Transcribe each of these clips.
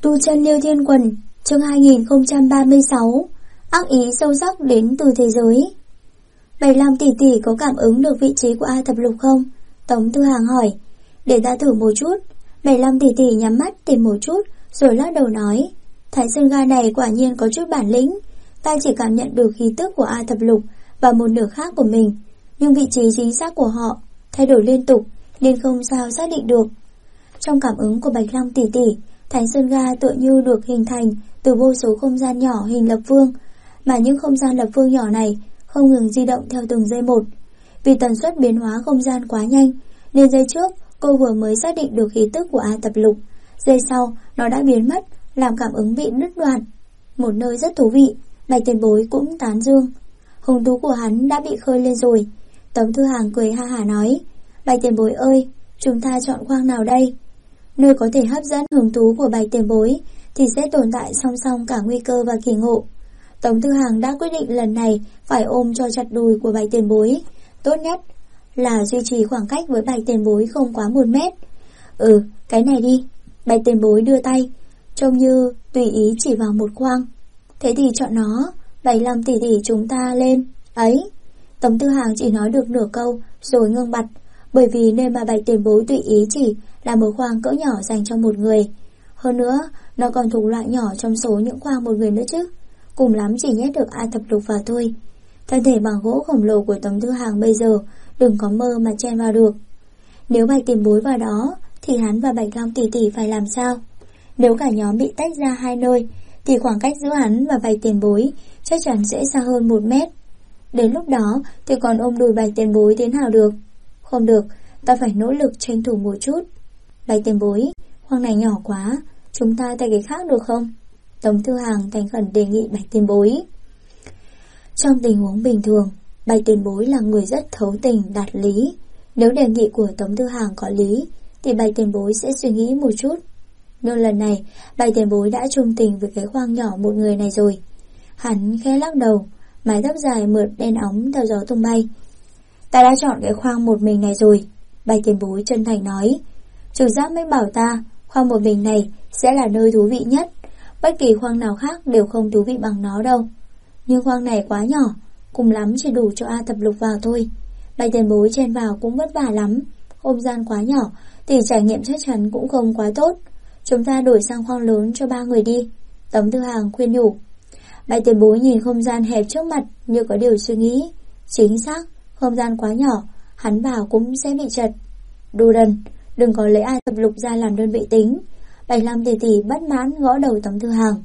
Tu chân Liêu Thiên Quần, chương 2036. Ác ý sâu sắc đến từ thế giới. 75 tỷ tỷ có cảm ứng được vị trí của A Thập Lục không? Tống Tư Hàng hỏi. Để ta thử một chút. 75 tỷ tỷ nhắm mắt tìm một chút, rồi lắc đầu nói. Thái Sơn Gai này quả nhiên có chút bản lĩnh. Ta chỉ cảm nhận được khí tức của A Thập Lục và một nửa khác của mình, nhưng vị trí chính xác của họ thay đổi liên tục nên không sao xác định được. Trong cảm ứng của 75 tỷ tỷ, Thánh Sơn Ga tựa như được hình thành từ vô số không gian nhỏ hình lập phương, mà những không gian lập phương nhỏ này không ngừng di động theo từng giây một. Vì tần suất biến hóa không gian quá nhanh, nên giây trước cô vừa mới xác định được khí tức của A Thập Lục, giây sau nó đã biến mất, làm cảm ứng bị đứt đoạn. Một nơi rất thú vị, Bạch Tiền Bối cũng tán dương. Hứng thú của hắn đã bị khơi lên rồi. Tống Thư Hàng cười ha hả nói. Bạch Tiền Bối ơi, chúng ta chọn khoang nào đây? Nơi có thể hấp dẫn hứng thú của Bạch Tiền Bối thì sẽ tồn tại song song cả nguy cơ và kỳ ngộ. Tống Tư Hàng đã quyết định lần này phải ôm cho chặt đùi của Bạch Tiền Bối. Tốt nhất là duy trì khoảng cách với Bạch Tiền Bối không quá 1 mét. Cái này đi. Bạch Tiền Bối đưa tay, trông như tùy ý chỉ vào một khoang. Thế thì chọn nó. 75 tỷ tỷ chúng ta lên. Ấy. Tống Tư Hàng chỉ nói được nửa câu rồi ngưng bặt, bởi vì nơi mà Bạch Tiền Bối tùy ý chỉ là một khoang cỡ nhỏ dành cho một người. Hơn nữa, nó còn thuộc loại nhỏ trong số những khoang một người nữa chứ. Cùng lắm chỉ nhét được A Thập Lục vào thôi. Thân thể bằng gỗ khổng lồ của Tống Tư Hàng bây giờ đừng có mơ mà chen vào được. Nếu Bạch Tiền Bối vào đó thì hắn và Bạch Long tỷ tỷ phải làm sao? Nếu cả nhóm bị tách ra hai nơi thì khoảng cách giữa hắn và Bạch Tiền Bối chắc chắn sẽ xa hơn 1 mét. Đến lúc đó thì còn ôm đùi Bạch Tiền Bối thế nào được? Không được, ta phải nỗ lực tranh thủ một chút. Bạch Tiền Bối, khoang này nhỏ quá, chúng ta thay cái khác được không? Tống Thư Hàng thành khẩn đề nghị Bạch Tiền Bối. Trong tình huống bình thường, Bạch Tiền Bối là người rất thấu tình đạt lý. Nếu đề nghị của Tống Thư Hàng có lý thì Bạch Tiền Bối sẽ suy nghĩ một chút. Nhưng lần này Bạch Tiền Bối đã trung tình với cái khoang nhỏ một người này rồi. Hắn khẽ lắc đầu, mái tóc dài mượt đen óng theo gió tung bay. Ta đã chọn cái khoang một mình này rồi. Bạch Tiền Bối chân thành nói. Chủ giác mới bảo ta khoang một mình này sẽ là nơi thú vị nhất. Bất kỳ khoang nào khác đều không thú vị bằng nó đâu. Nhưng khoang này quá nhỏ, cùng lắm chỉ đủ cho A Thập Lục vào thôi. Bạch Tiền Bối chen vào cũng vất vả lắm. Không gian quá nhỏ thì trải nghiệm chắc chắn cũng không quá tốt. Chúng ta đổi sang khoang lớn cho 3 người đi. Tống Tư Hàng khuyên nhủ. Bạch Tiền Bối nhìn không gian hẹp trước mặt như có điều suy nghĩ. Chính xác, không gian quá nhỏ, hắn vào cũng sẽ bị chật. Đồ đần, đừng có lấy A Thập Lục ra làm đơn vị tính. 75 tỷ tỷ bất mãn gõ đầu Tống Tư Hàng.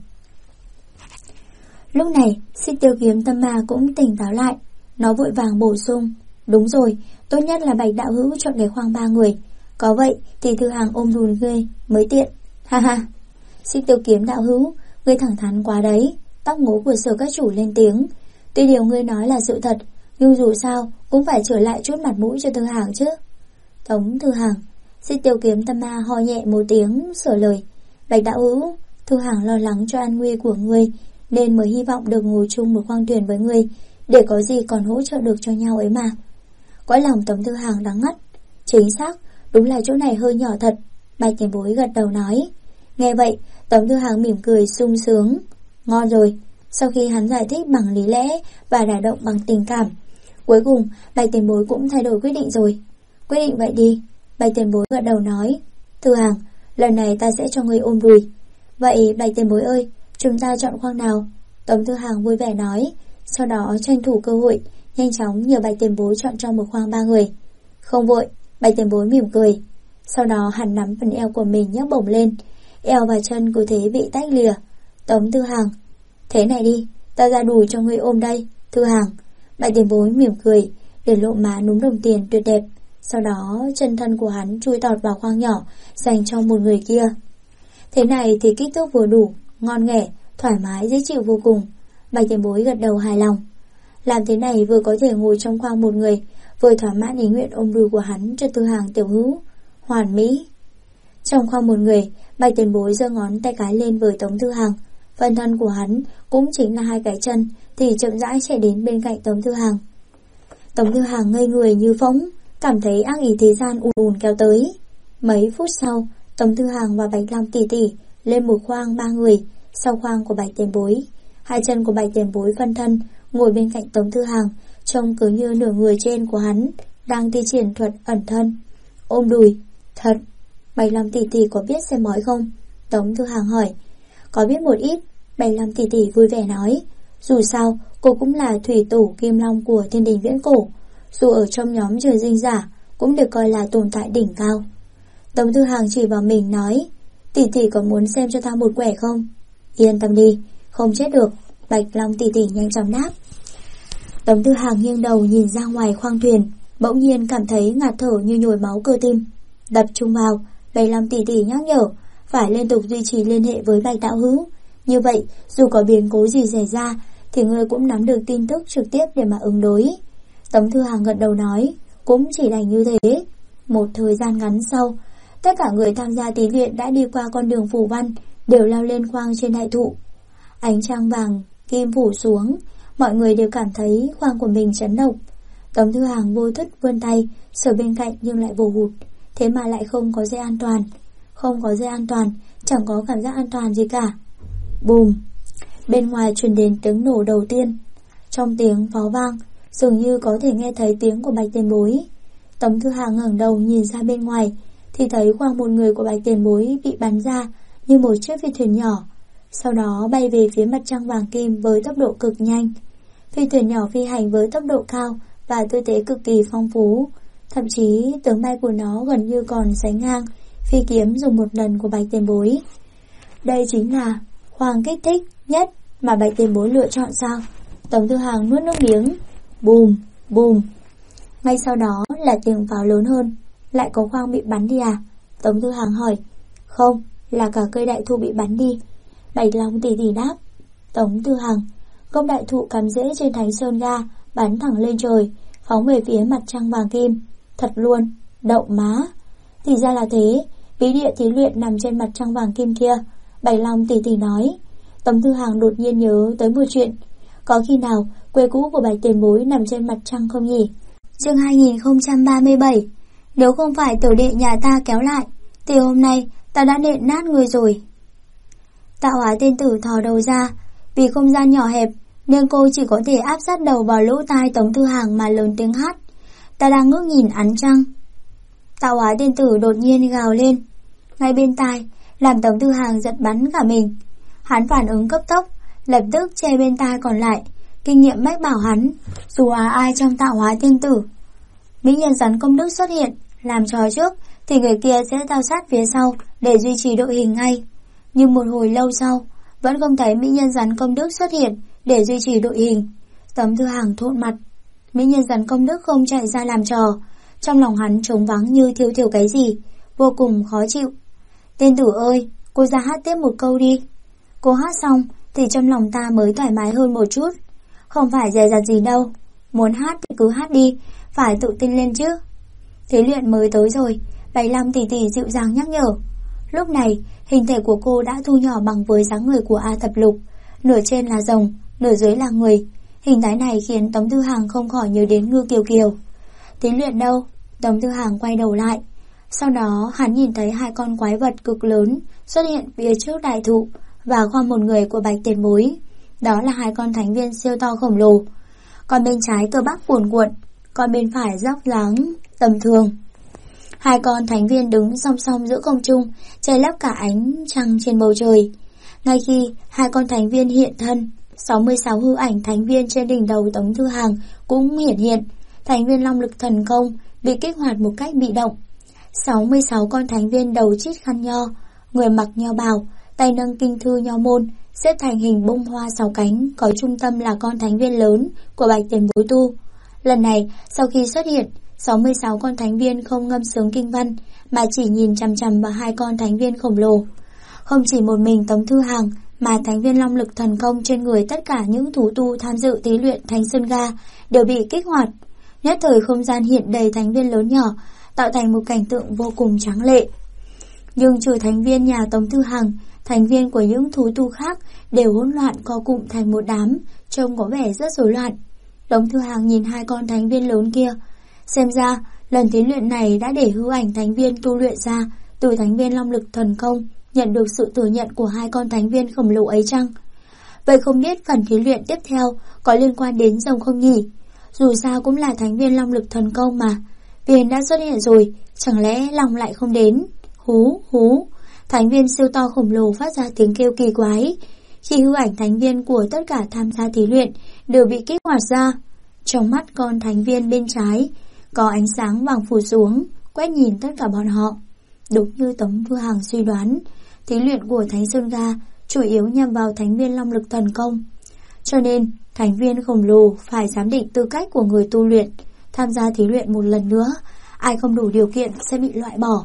Lúc này, Xích Tiêu Kiếm Tâm Ma cũng tỉnh táo lại. Nó vội vàng bổ sung. Đúng rồi, tốt nhất là Bạch đạo hữu chọn cái khoang 3 người. Có vậy thì Thư Hàng ôm đùi ngươi mới tiện. Ha ha. Xích Tiêu Kiếm đạo hữu, ngươi thẳng thắn quá đấy. Tóc ngố của Sở các chủ lên tiếng. Tuy điều ngươi nói là sự thật, nhưng dù sao cũng phải trở lại chút mặt mũi cho Thư Hàng chứ. Tống Thư Hàng. Xích Tiêu Kiếm Tâm Ma ho nhẹ một tiếng sửa lời. Bạch đạo hữu, Thư Hàng lo lắng cho an nguy của ngươi nên mới hy vọng được ngồi chung một khoang thuyền với ngươi, để có gì còn hỗ trợ được cho nhau ấy mà. Cõi lòng Tống Thư Hàng đắng ngắt. Chính xác, đúng là chỗ này hơi nhỏ thật. Bạch Tiền Bối gật đầu nói. Nghe vậy, Tống Thư Hàng mỉm cười sung sướng. Ngon rồi. Sau khi hắn giải thích bằng lý lẽ và đả động bằng tình cảm, cuối cùng Bạch Tiền Bối cũng thay đổi quyết định rồi. Quyết định vậy đi. Bạch Tiền Bối gật đầu nói. Thư Hàng, lần này ta sẽ cho ngươi ôm đùi. Vậy Bạch Tiền Bối ơi, chúng ta chọn khoang nào? Tống Thư Hàng vui vẻ nói. Sau đó tranh thủ cơ hội, nhanh chóng nhờ Bạch Tiền Bối chọn cho một khoang 3 người. Không vội. Bạch Tiền Bối mỉm cười. Sau đó hắn nắm phần eo của mình nhấc bổng lên. Eo và chân cứ thế bị tách lìa. Tống Thư Hàng. Thế này đi, ta ra đùi cho ngươi ôm đây. Thư Hàng. Bạch Tiền Bối mỉm cười, để lộ má núm đồng tiền tuyệt đẹp. Sau đó chân thân của hắn chui tọt vào khoang nhỏ dành cho một người kia. Thế này thì kích thước vừa đủ, ngon nghẻ, thoải mái dễ chịu vô cùng. Bạch Tiền Bối gật đầu hài lòng. Làm thế này vừa có thể ngồi trong khoang một người, vừa thỏa mãn ý nguyện ôm đùi của hắn cho Tư Hàng tiểu hữu. Hoàn mỹ. Trong khoang một người, Bạch Tiền Bối giơ ngón tay cái lên với Tống Tư Hàng. Phần thân của hắn cũng chính là 2 cái chân thì chậm rãi chạy đến bên cạnh Tống Tư Hàng. Tống Tư Hàng ngây người như phỗng, cảm thấy ác ý thế gian ùn ùn kéo tới. Mấy phút sau, Tống Tư Hàng và Bạch Long tỷ tỷ lên một khoang 3 người, sau khoang của Bạch Tiền Bối. Hai chân của Bạch Tiền Bối phân thân ngồi bên cạnh Tống Thư Hàng, trông cứ như nửa người trên của hắn đang thi triển thuật ẩn thân. Ôm đùi. Thật. Bạch Long tỷ tỷ có biết xem bói không? Tống Thư Hàng hỏi. Có biết một ít. Bạch Long tỷ tỷ vui vẻ nói. Dù sao cô cũng là thủy tổ Kim Long của Thiên Đình viễn cổ, dù ở trong nhóm trời sinh giả cũng được coi là tồn tại đỉnh cao. Tống Thư Hàng chỉ vào mình nói. Tỷ tỷ có muốn xem cho ta một quẻ không? Yên tâm đi, không chết được. Bạch Long tỷ tỷ nhanh chóng đáp. Tống Thư Hàng nghiêng đầu nhìn ra ngoài khoang thuyền, bỗng nhiên cảm thấy ngạt thở như nhồi máu cơ tim. Tập trung vào, Bạch Long tỷ tỷ nhắc nhở, phải liên tục duy trì liên hệ với Bạch đạo hữu. Như vậy, dù có biến cố gì xảy ra, thì ngươi cũng nắm được tin tức trực tiếp để mà ứng đối. Tống Thư Hàng gật đầu nói, cũng chỉ đành như thế. Một thời gian ngắn sau, tất cả người tham gia thí luyện đã đi qua con đường phù văn, đều leo lên khoang trên đại thụ. Ánh trăng vàng kim phủ xuống, mọi người đều cảm thấy khoang của mình chấn động. Tống Thư Hàng vô thức vươn tay sờ bên cạnh nhưng lại vô hụt, thế mà lại không có dây an toàn. Không có dây an toàn, chẳng có cảm giác an toàn gì cả. Bùm. Bên ngoài truyền đến tiếng nổ đầu tiên. Trong tiếng pháo vang, dường như có thể nghe thấy tiếng của Bạch Tiền Bối. Tống Thư Hàng ngẩng đầu nhìn ra bên ngoài, thì thấy khoang một người của Bạch Tiền Bối bị bắn ra như một chiếc phi thuyền nhỏ, sau đó bay về phía mặt trăng vàng kim với tốc độ cực nhanh. Phi thuyền nhỏ phi hành với tốc độ cao và tư thế cực kỳ phong phú, thậm chí tướng bay của nó gần như còn sánh ngang phi kiếm dùng một lần của Bạch Tiền Bối. Đây chính là khoang kích thích nhất mà Bạch Tiền Bối lựa chọn sao? Tống Thư Hàng nuốt nước miếng. Bùm, bùm. Ngay sau đó là tiếng pháo lớn hơn. Lại có khoang bị bắn đi à? Tống Thư Hàng hỏi. Không, là cả cây đại thụ bị bắn đi. Bạch Long tỷ tỷ đáp. Tống Thư Hàng. Gốc đại thụ cắm rễ trên Thánh Sơn Ga bắn thẳng lên trời, phóng về phía mặt trăng vàng kim. Thật luôn, đậu má. Thì ra là thế, bí địa thí luyện nằm trên mặt trăng vàng kim kia. Bạch Long tỷ tỷ nói. Tống Thư Hàng đột nhiên nhớ tới một chuyện. Có khi nào quê cũ của Bạch Tiền Bối nằm trên mặt trăng không nhỉ? Chương 2037. Nếu không phải tiểu đệ nhà ta kéo lại, thì hôm nay ta đã nện nát người rồi. Tạo Hóa tiên tử thò đầu ra. Vì không gian nhỏ hẹp nên cô chỉ có thể áp sát đầu vào lỗ tai Tống Thư Hàng mà lớn tiếng hát. Ta đang ngước nhìn ánh trăng. Tạo Hóa tiên tử đột nhiên gào lên ngay bên tai, làm Tống Thư Hàng giật bắn cả mình. Hắn phản ứng cấp tốc, lập tức che bên tai còn lại. Kinh nghiệm mách bảo hắn, dù ai trong Tạo Hóa tiên tử, mỹ nhân rắn công đức xuất hiện làm trò trước, thì người kia sẽ theo sát phía sau để duy trì đội hình ngay. Nhưng một hồi lâu sau, vẫn không thấy mỹ nhân rắn công đức xuất hiện để duy trì đội hình. Tống Thư Hàng thộn mặt. Mỹ nhân rắn công đức không chạy ra làm trò. Trong lòng hắn trống vắng như thiếu cái gì, vô cùng khó chịu. Tiên tử ơi, cô ra hát tiếp một câu đi. Cô hát xong thì trong lòng ta mới thoải mái hơn một chút. Không phải dè dặt gì đâu, muốn hát thì cứ hát đi, phải tự tin lên chứ. Thí luyện mới tới rồi, Bạch Long tỷ tỷ dịu dàng nhắc nhở. Lúc này, hình thể của cô đã thu nhỏ bằng với dáng người của A Thập Lục, nửa trên là rồng, nửa dưới là người. Hình thái này khiến Tống Thư Hàng không khỏi nhớ đến Ngư Kiều Kiều. Thí luyện đâu? Tống Thư Hàng quay đầu lại. Sau đó hắn nhìn thấy hai con quái vật cực lớn xuất hiện phía trước đại thụ và khoang một người của Bạch Tiền Bối. Đó là hai con thánh viên siêu to khổng lồ. Còn bên trái cơ bắp cuồn cuộn, còn bên phải dốc dáng tầm thường. Hai con thánh viên đứng song song giữa không trung, che lấp cả ánh trăng trên bầu trời. Ngay khi hai con thánh viên hiện thân, 66 hư ảnh thánh viên trên đỉnh đầu Tống Thư Hàng cũng hiện. Thánh viên long lực thần công bị kích hoạt một cách bị động. 66 con thánh viên đầu chít khăn nho, người mặc nho bào, tay nâng kinh thư nho môn, xếp thành hình bông hoa 6 cánh, có trung tâm là con thánh viên lớn của Bạch Tiền Bối tu. Lần này, sau khi xuất hiện, 66 con thánh viên không ngâm sướng kinh văn, mà chỉ nhìn chằm chằm vào hai con thánh viên khổng lồ. Không chỉ một mình Tống Thư Hàng, mà thánh viên long lực thần công trên người tất cả những thú tu tham dự thí luyện Thánh Sơn Ga đều bị kích hoạt. Nhất thời không gian hiện đầy thánh viên lớn nhỏ, tạo thành một cảnh tượng vô cùng tráng lệ. Nhưng trừ thánh viên nhà Tống Thư Hàng, thành viên của những thú tu khác đều hỗn loạn co cụm thành một đám, trông có vẻ rất rối loạn. Tống Thư Hàng nhìn hai con thánh viên lớn kia, xem ra lần thí luyện này đã để hư ảnh thánh viên tu luyện ra từ thánh viên long lực thần công nhận được sự thừa nhận của hai con thánh viên khổng lồ ấy chăng? Vậy không biết phần thí luyện tiếp theo có liên quan đến rồng không nhỉ? Dù sao cũng là thánh viên long lực thần công mà. Viên đã xuất hiện rồi, chẳng lẽ long lại không đến? Hú hú, thánh viên siêu to khổng lồ phát ra tiếng kêu kỳ quái. Khi hư ảnh thánh viên của tất cả tham gia thí luyện đều bị kích hoạt ra, trong mắt con thánh viên bên trái có ánh sáng vàng phủ xuống, quét nhìn tất cả bọn họ. Đúng như Tống Thư Hằng suy đoán, thí luyện của Thánh Sơn Ga chủ yếu nhằm vào thánh viên long lực thần công. Cho nên, thánh viên khổng lồ phải giám định tư cách của người tu luyện. Tham gia thí luyện một lần nữa, ai không đủ điều kiện sẽ bị loại bỏ.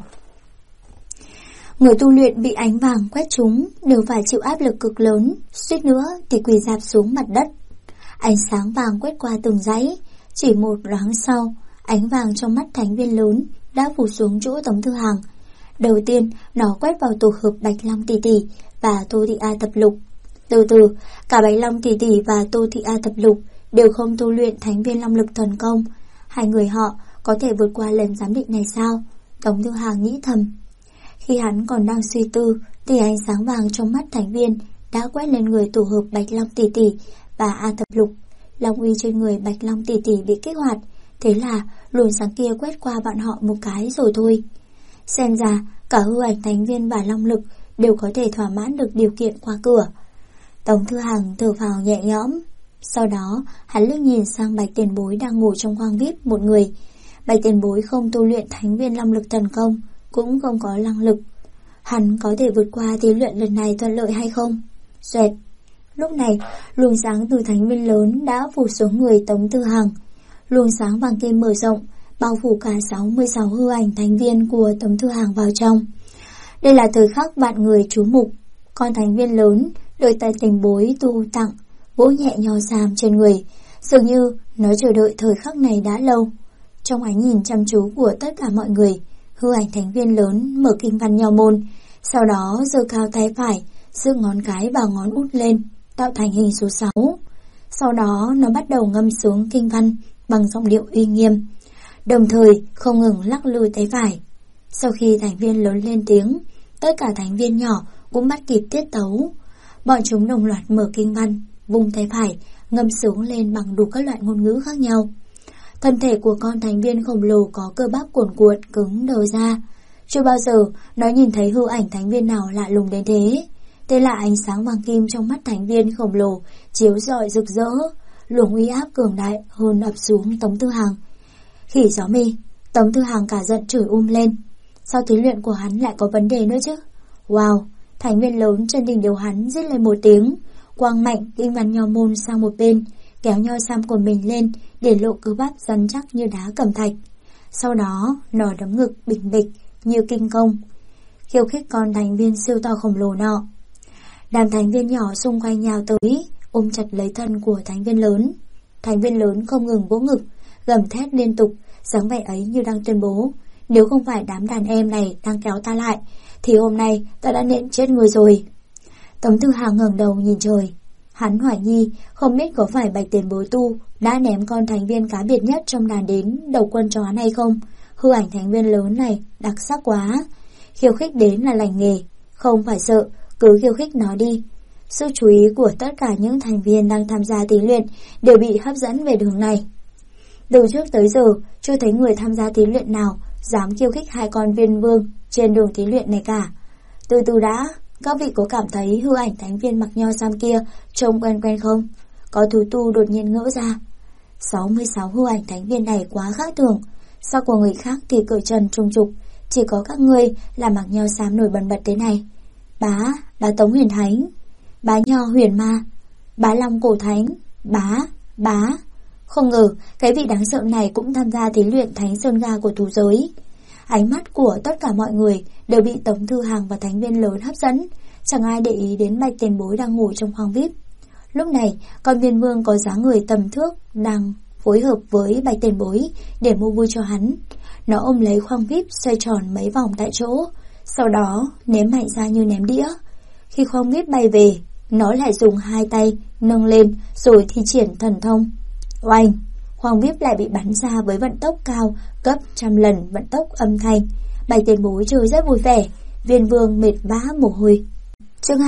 Người tu luyện bị ánh vàng quét trúng đều phải chịu áp lực cực lớn, suýt nữa thì quỳ rạp xuống mặt đất. Ánh sáng vàng quét qua từng dãy, chỉ một loáng sau, ánh vàng trong mắt thánh viên lớn đã phủ xuống chỗ Tống Thư Hằng. Đầu tiên, nó quét vào tổ hợp Bạch Long Tỷ Tỷ và Tô Thị A Thập Lục. Từ từ, cả Bạch Long Tỷ Tỷ và Tô Thị A Thập Lục đều không tu luyện thánh viên long lực thần công. Hai người họ có thể vượt qua lần giám định này sao? Tống Thư Hằng nghĩ thầm. Khi hắn còn đang suy tư, thì ánh sáng vàng trong mắt thánh viên đã quét lên người tổ hợp Bạch Long Tỷ Tỷ và A Thập Lục. Long uy trên người Bạch Long Tỷ Tỷ bị kích hoạt, thế là luồng sáng kia quét qua bọn họ một cái rồi thôi. Xem ra cả hư ảnh thánh viên và long lực đều có thể thỏa mãn được điều kiện qua cửa. Tống Thư Hằng thở phào nhẹ nhõm. Sau đó hắn liếc nhìn sang Bạch Tiền Bối đang ngồi trong khoang VIP một người. Bạch Tiền Bối không tu luyện thánh viên long lực thần công, cũng không có năng lực. Hắn có thể vượt qua thí luyện lần này thuận lợi hay không? Xoẹt. Lúc này luồng sáng từ thánh viên lớn đã phủ xuống người Tống Thư Hằng. Luồng sáng vàng kim mở rộng, bao phủ cả 66 hư ảnh thánh viên của Tống Thư Hằng vào trong. Đây là thời khắc vạn người chú mục. Con thánh viên lớn được Tài Tiền Bối tu tặng, vỗ nhẹ nho xàm trên người, dường như nó chờ đợi thời khắc này đã lâu. Trong ánh nhìn chăm chú của tất cả mọi người, hư ảnh thánh viên lớn mở kinh văn nho môn, sau đó giơ cao tay phải, giơ ngón cái và ngón út lên, tạo thành hình số 6. Sau đó nó bắt đầu ngâm xuống kinh văn bằng giọng điệu uy nghiêm, đồng thời không ngừng lắc lư tay phải. Sau khi thánh viên lớn lên tiếng, tất cả thánh viên nhỏ cũng bắt kịp tiết tấu. Bọn chúng đồng loạt mở kinh văn, vung tay phải, ngâm sướng lên bằng đủ các loại ngôn ngữ khác nhau. Thân thể của con thánh viên khổng lồ có cơ bắp cuồn cuộn cứng đờ ra. Chưa bao giờ nó nhìn thấy hư ảnh thánh viên nào lạ lùng đến thế. Thế là ánh sáng vàng kim trong mắt thánh viên khổng lồ chiếu rọi rực rỡ, luồng uy áp cường đại hơn ập xuống Tống Thư Hằng. Khỉ gió mi, Tống Thư Hằng cả giận chửi lên. Sao thí luyện của hắn lại có vấn đề nữa chứ? Wow, thánh viên lớn trên đỉnh đầu hắn rít lên một tiếng, quang mạnh kinh văn nho môn sang một bên, kéo nho sam của mình lên để lộ cơ bắp rắn chắc như đá cẩm thạch. Sau đó nó đấm ngực bình bịch như kinh công, khiêu khích con thánh viên siêu to khổng lồ nọ. Đám thánh viên nhỏ xung quanh nhào tới, ôm chặt lấy thân của thánh viên lớn. Thánh viên lớn không ngừng vỗ ngực, gầm thét liên tục, dáng vẻ ấy như đang tuyên bố, nếu không phải đám đàn em này đang kéo ta lại, thì hôm nay ta đã nện chết người rồi. Tống Thư Hằng ngẩng đầu nhìn trời. Hắn hoài nghi không biết có phải Bạch Tiền Bối tu đã ném con thánh viên cá biệt nhất trong đàn đến đầu quân cho hắn hay không. Hư ảnh thánh viên lớn này đặc sắc quá. Khiêu khích đến là lành nghề, không phải sợ, cứ khiêu khích nó đi. Sự chú ý của tất cả những thành viên đang tham gia thí luyện đều bị hấp dẫn về đường này. Từ trước tới giờ chưa thấy người tham gia thí luyện nào dám khiêu khích hai con viên vương trên đường thí luyện này cả. Từ từ đã, các vị có cảm thấy hư ảnh thánh viên mặc nho sam kia trông quen quen không? Có thú tu đột nhiên ngỡ ra. 66 hư ảnh thánh viên này quá khác thường. Sao của người khác thì cởi trần trung trục, chỉ có các ngươi là mặc nho sam nổi bật thế này. Bá Tống Huyền Thánh, bá Nho Huyền Ma, bá Long Cổ Thánh, bá. Không ngờ cái vị đáng sợ này cũng tham gia thí luyện Thánh Sơn Ga của thú giới. Ánh mắt của tất cả mọi người đều bị Tống Thư Hằng và thánh viên lớn hấp dẫn, chẳng ai để ý đến Bạch Tiền Bối đang ngồi trong khoang VIP. Lúc này, con viên vương có dáng người tầm thước đang phối hợp với Bạch Tiền Bối để mua vui cho hắn. Nó ôm lấy khoang VIP xoay tròn mấy vòng tại chỗ, sau đó ném mạnh ra như ném đĩa. Khi khoang VIP bay về, nó lại dùng hai tay nâng lên rồi thi triển thần thông. Oanh! Khoang VIP lại bị bắn ra với vận tốc cao gấp trăm lần vận tốc âm thanh. Bạch Tiền Bối chơi rất vui vẻ, Viên Vương mệt vã mồ hôi. Chương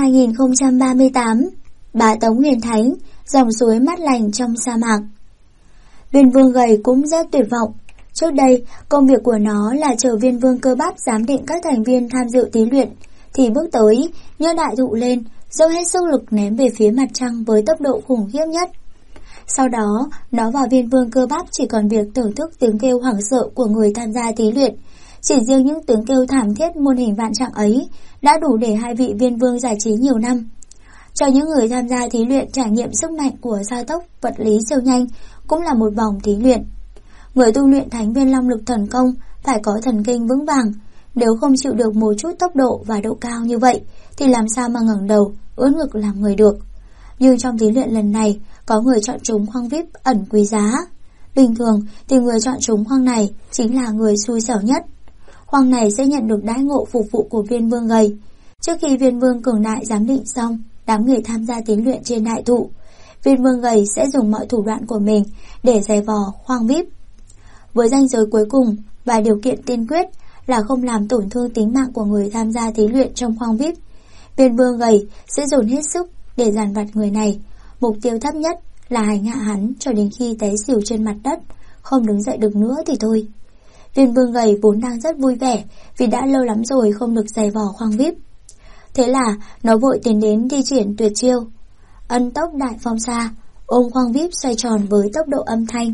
2038. Bá Tống Huyền Thánh, dòng suối mát lành trong sa mạc. Viên Vương gầy cũng rất tuyệt vọng. Trước đây, công việc của nó là chờ Viên Vương Cơ Bắp giám định các thành viên tham dự thí luyện, thì bước tới, nhớ đại thụ lên, dốc hết sức lực ném về phía mặt trăng với tốc độ khủng khiếp nhất. Sau đó, nó và Viên Vương Cơ Bắp chỉ còn việc thưởng thức tiếng kêu hoảng sợ của người tham gia thí luyện. Chỉ riêng những tiếng kêu thảm thiết muôn hình vạn trạng ấy đã đủ để hai vị Viên Vương giải trí nhiều năm. Cho những người tham gia thí luyện trải nghiệm sức mạnh của gia tốc vật lý siêu nhanh cũng là một vòng thí luyện. Người tu luyện Thánh Viên Long Lực Thần Công phải có thần kinh vững vàng, nếu không chịu được một chút tốc độ và độ cao như vậy thì làm sao mà ngẩng đầu, ưỡn ngực làm người được. Nhưng trong thí luyện lần này, có người chọn trúng khoang VIP ẩn quý giá. Bình thường thì người chọn trúng khoang này chính là người xui xẻo nhất. Khoang này sẽ nhận được đãi ngộ phục vụ của Viên Vương gầy. Trước khi Viên Vương cường đại giám định xong đám người tham gia thí luyện trên đại thụ, Viên Vương gầy sẽ dùng mọi thủ đoạn của mình để giày vò khoang VIP. Với ranh giới cuối cùng và điều kiện tiên quyết là không làm tổn thương tính mạng của người tham gia thí luyện trong khoang VIP, Viên Vương gầy sẽ dồn hết sức để dàn vặt người này. Mục tiêu thấp nhất là hành hạ hắn cho đến khi té xỉu trên mặt đất, không đứng dậy được nữa thì thôi. Viên Vương gầy vốn đang rất vui vẻ vì đã lâu lắm rồi không được giày vò khoang VIP. Thế là nó vội tiến đến thi triển tuyệt chiêu Ân Tốc Đại Phong Sa, ôm khoang VIP xoay tròn với tốc độ âm thanh.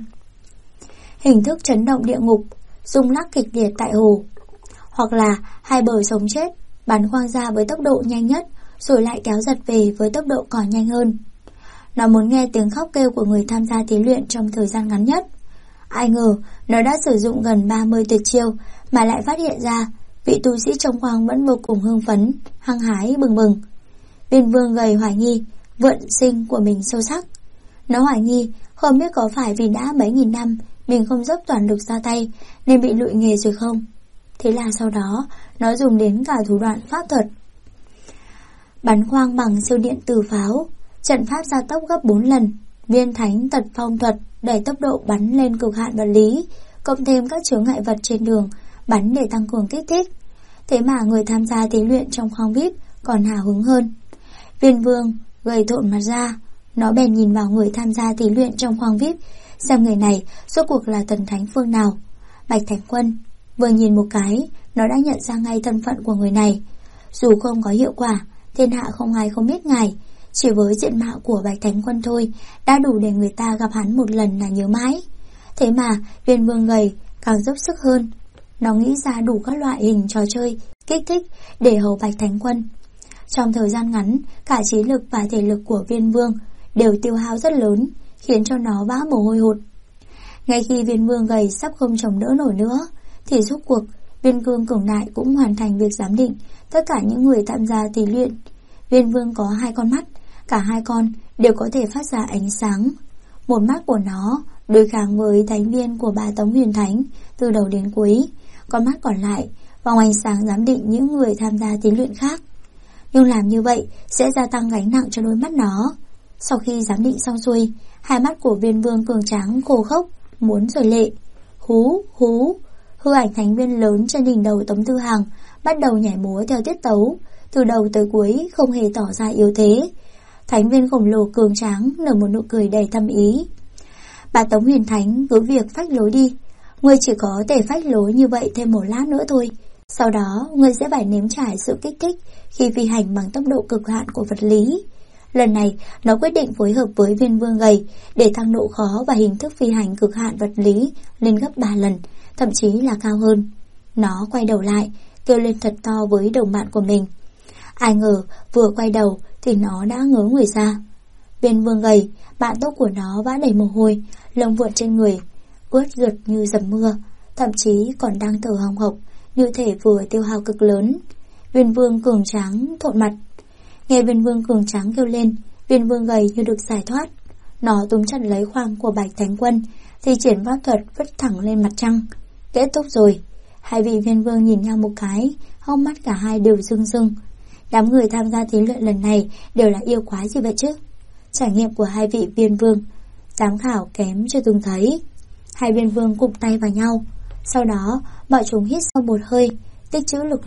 Hình thức chấn động địa ngục, rung lắc kịch liệt tại hồ. Hoặc là hai bờ sống chết, bắn khoang ra với tốc độ nhanh nhất rồi lại kéo giật về với tốc độ còn nhanh hơn. Nó muốn nghe tiếng khóc kêu của người tham gia thí luyện trong thời gian ngắn nhất. Ai ngờ nó đã sử dụng gần 30 tuyệt chiêu mà lại phát hiện ra vị tu sĩ trong khoang vẫn vô cùng hưng phấn, hăng hái bừng bừng. Viên Vương gầy hoài nghi vận sinh của mình sâu sắc. Nó hoài nghi không biết có phải vì đã mấy nghìn năm mình không dốc toàn lực ra tay nên bị lụi nghề rồi không. Thế là sau đó nó dùng đến cả thủ đoạn pháp thuật. Bắn khoang bằng siêu điện từ pháo, trận pháp gia tốc gấp 4 lần, Viên Thánh Tật Phong Thuật đẩy tốc độ bắn lên cực hạn vật lý, cộng thêm các chướng ngại vật trên đường bắn để tăng cường kích thích. Thế mà người tham gia thí luyện trong khoang VIP còn hào hứng hơn. Viên Vương gầy thộn mặt ra, nó bèn nhìn vào người tham gia thí luyện trong khoang VIP, xem người này rốt cuộc là thần thánh phương nào. Bạch Thánh Quân. Vừa nhìn một cái, nó đã nhận ra ngay thân phận của người này. Dù không có hiệu quả, thiên hạ không ai không biết ngài. Chỉ với diện mạo của Bạch Thánh Quân thôi đã đủ để người ta gặp hắn một lần là nhớ mãi. Thế mà Viên Vương gầy càng dốc sức hơn. Nó nghĩ ra đủ các loại hình trò chơi kích thích để hầu Bạch Thánh Quân. Trong thời gian ngắn, cả trí lực và thể lực của Viên Vương đều tiêu hao rất lớn, khiến cho nó vã mồ hôi hột. Ngay khi Viên Vương gầy sắp không chống đỡ nổi nữa, thì rốt cuộc Viên Vương cường đại cũng hoàn thành việc giám định tất cả những người tham gia thí luyện. Viên Vương có hai con mắt, cả hai con đều có thể phát ra ánh sáng. Một mắt của nó đối kháng với thánh viên của Bá Tống Huyền Thánh từ đầu đến cuối, con mắt còn lại vòng ánh sáng giám định những người tham gia thí luyện khác. Nhưng làm như vậy sẽ gia tăng gánh nặng cho đôi mắt nó. Sau khi giám định xong xuôi, hai mắt của Viên Vương cường tráng khô khốc, muốn rơi lệ. Hú, hú, hư ảnh thánh viên lớn trên đỉnh đầu Tống Tư Hằng bắt đầu nhảy múa theo tiết tấu, từ đầu tới cuối không hề tỏ ra yếu thế. Thánh viên khổng lồ cường tráng nở một nụ cười đầy thâm ý. Bà Tống Huyền Thánh cứ việc phách lối đi, ngươi chỉ có thể phách lối như vậy thêm một lát nữa thôi. Sau đó ngươi sẽ phải nếm trải sự kích thích khi phi hành bằng tốc độ cực hạn của vật lý. Lần này nó quyết định phối hợp với Viên Vương gầy để tăng độ khó và hình thức phi hành cực hạn vật lý lên gấp 3 lần, thậm chí là cao hơn. Nó quay đầu lại, kêu lên thật to với đồng bạn của mình. Ai ngờ vừa quay đầu thì nó đã ngớ người ra. Viên Vương gầy, bạn tốt của nó vã đầy mồ hôi, lông vuột trên người ướt rượt như dầm mưa, thậm chí còn đang thở hồng hộc, như thể vừa tiêu hao cực lớn. Viên Vương cường tráng thộn mặt. Nghe Viên Vương cường tráng kêu lên, Viên Vương gầy như được giải thoát. Nó túm chặt lấy khoang của Bạch Thánh Quân, thi triển pháp thuật vứt thẳng lên mặt trăng. Kết thúc rồi. Hai vị Viên Vương nhìn nhau một cái, hốc mắt cả hai đều rưng rưng. Đám người tham gia thí luyện lần này đều là yêu quái gì vậy chứ? Trải nghiệm của hai vị Viên Vương giám khảo kém chưa từng thấy. Hai Viên Vương cụm tay vào nhau. Sau đó bọn chúng hít sâu một hơi, tích trữ lực lượng,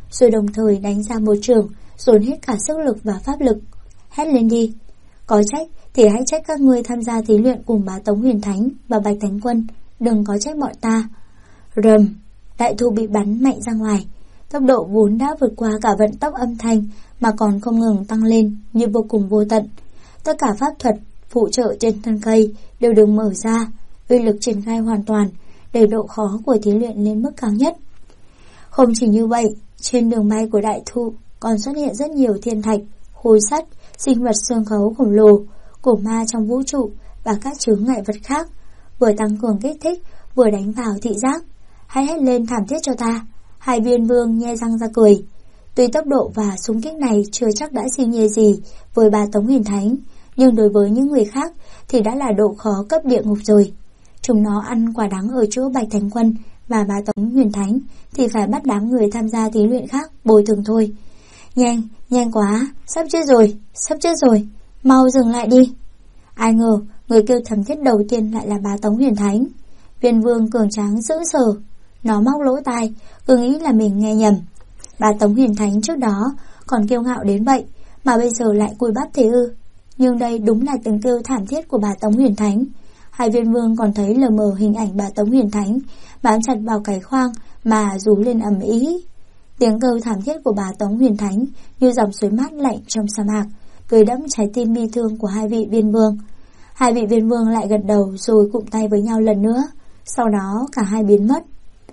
rồi đồng thời đánh ra một trường, dồn hết cả sức lực và pháp lực. Hét lên đi! Có trách thì hãy trách các ngươi tham gia thí luyện cùng bá Tống Huyền Thánh và Bạch Thánh Quân, đừng có trách bọn ta. Rầm! Đại thụ bị bắn mạnh ra ngoài. Tốc độ vốn đã vượt qua cả vận tốc âm thanh mà còn không ngừng tăng lên như vô cùng vô tận. Tất cả pháp thuật phụ trợ trên thân cây đều được mở ra, uy lực triển khai hoàn toàn, đẩy độ khó của thí luyện lên mức cao nhất. Không chỉ như vậy, trên đường bay của đại thụ còn xuất hiện rất nhiều thiên thạch, khối sắt, sinh vật xương khấu khổng lồ, cổ ma trong vũ trụ và các chướng ngại vật khác, vừa tăng cường kích thích, vừa đánh vào thị giác. Hãy hét lên thảm thiết cho ta! Hai viên vương nhe răng ra cười. Tuy tốc độ và xung kích này chưa chắc đã siêu nhê gì với bá Tống Huyền Thánh, nhưng đối với những người khác thì đã là độ khó cấp địa ngục rồi. Chúng nó ăn quả đắng ở chỗ Bạch Thánh Quân và bá Tống Huyền Thánh thì phải bắt đám người tham gia thí luyện khác bồi thường thôi. Nhanh, nhanh quá, sắp chết rồi, mau dừng lại đi. Ai ngờ, người kêu thảm thiết đầu tiên lại là bá Tống Huyền Thánh. Viên vương cường tráng sững sờ, nó móc lỗ tai, cứ nghĩ là mình nghe nhầm. Bá Tống Huyền Thánh trước đó còn kiêu ngạo đến vậy, mà bây giờ lại cùi bắp thế ư? Nhưng đây đúng là tiếng kêu thảm thiết của bá Tống Huyền Thánh. Hai viên vương còn thấy lờ mờ hình ảnh bá Tống Huyền Thánh bám chặt vào cái khoang mà rú lên ầm ĩ. Tiếng kêu thảm thiết của bá Tống Huyền Thánh như dòng suối mát lạnh trong sa mạc, cười đẫm trái tim bi thương của hai vị viên vương. Hai vị viên vương lại gật đầu rồi cụm tay với nhau lần nữa. Sau đó cả hai biến mất.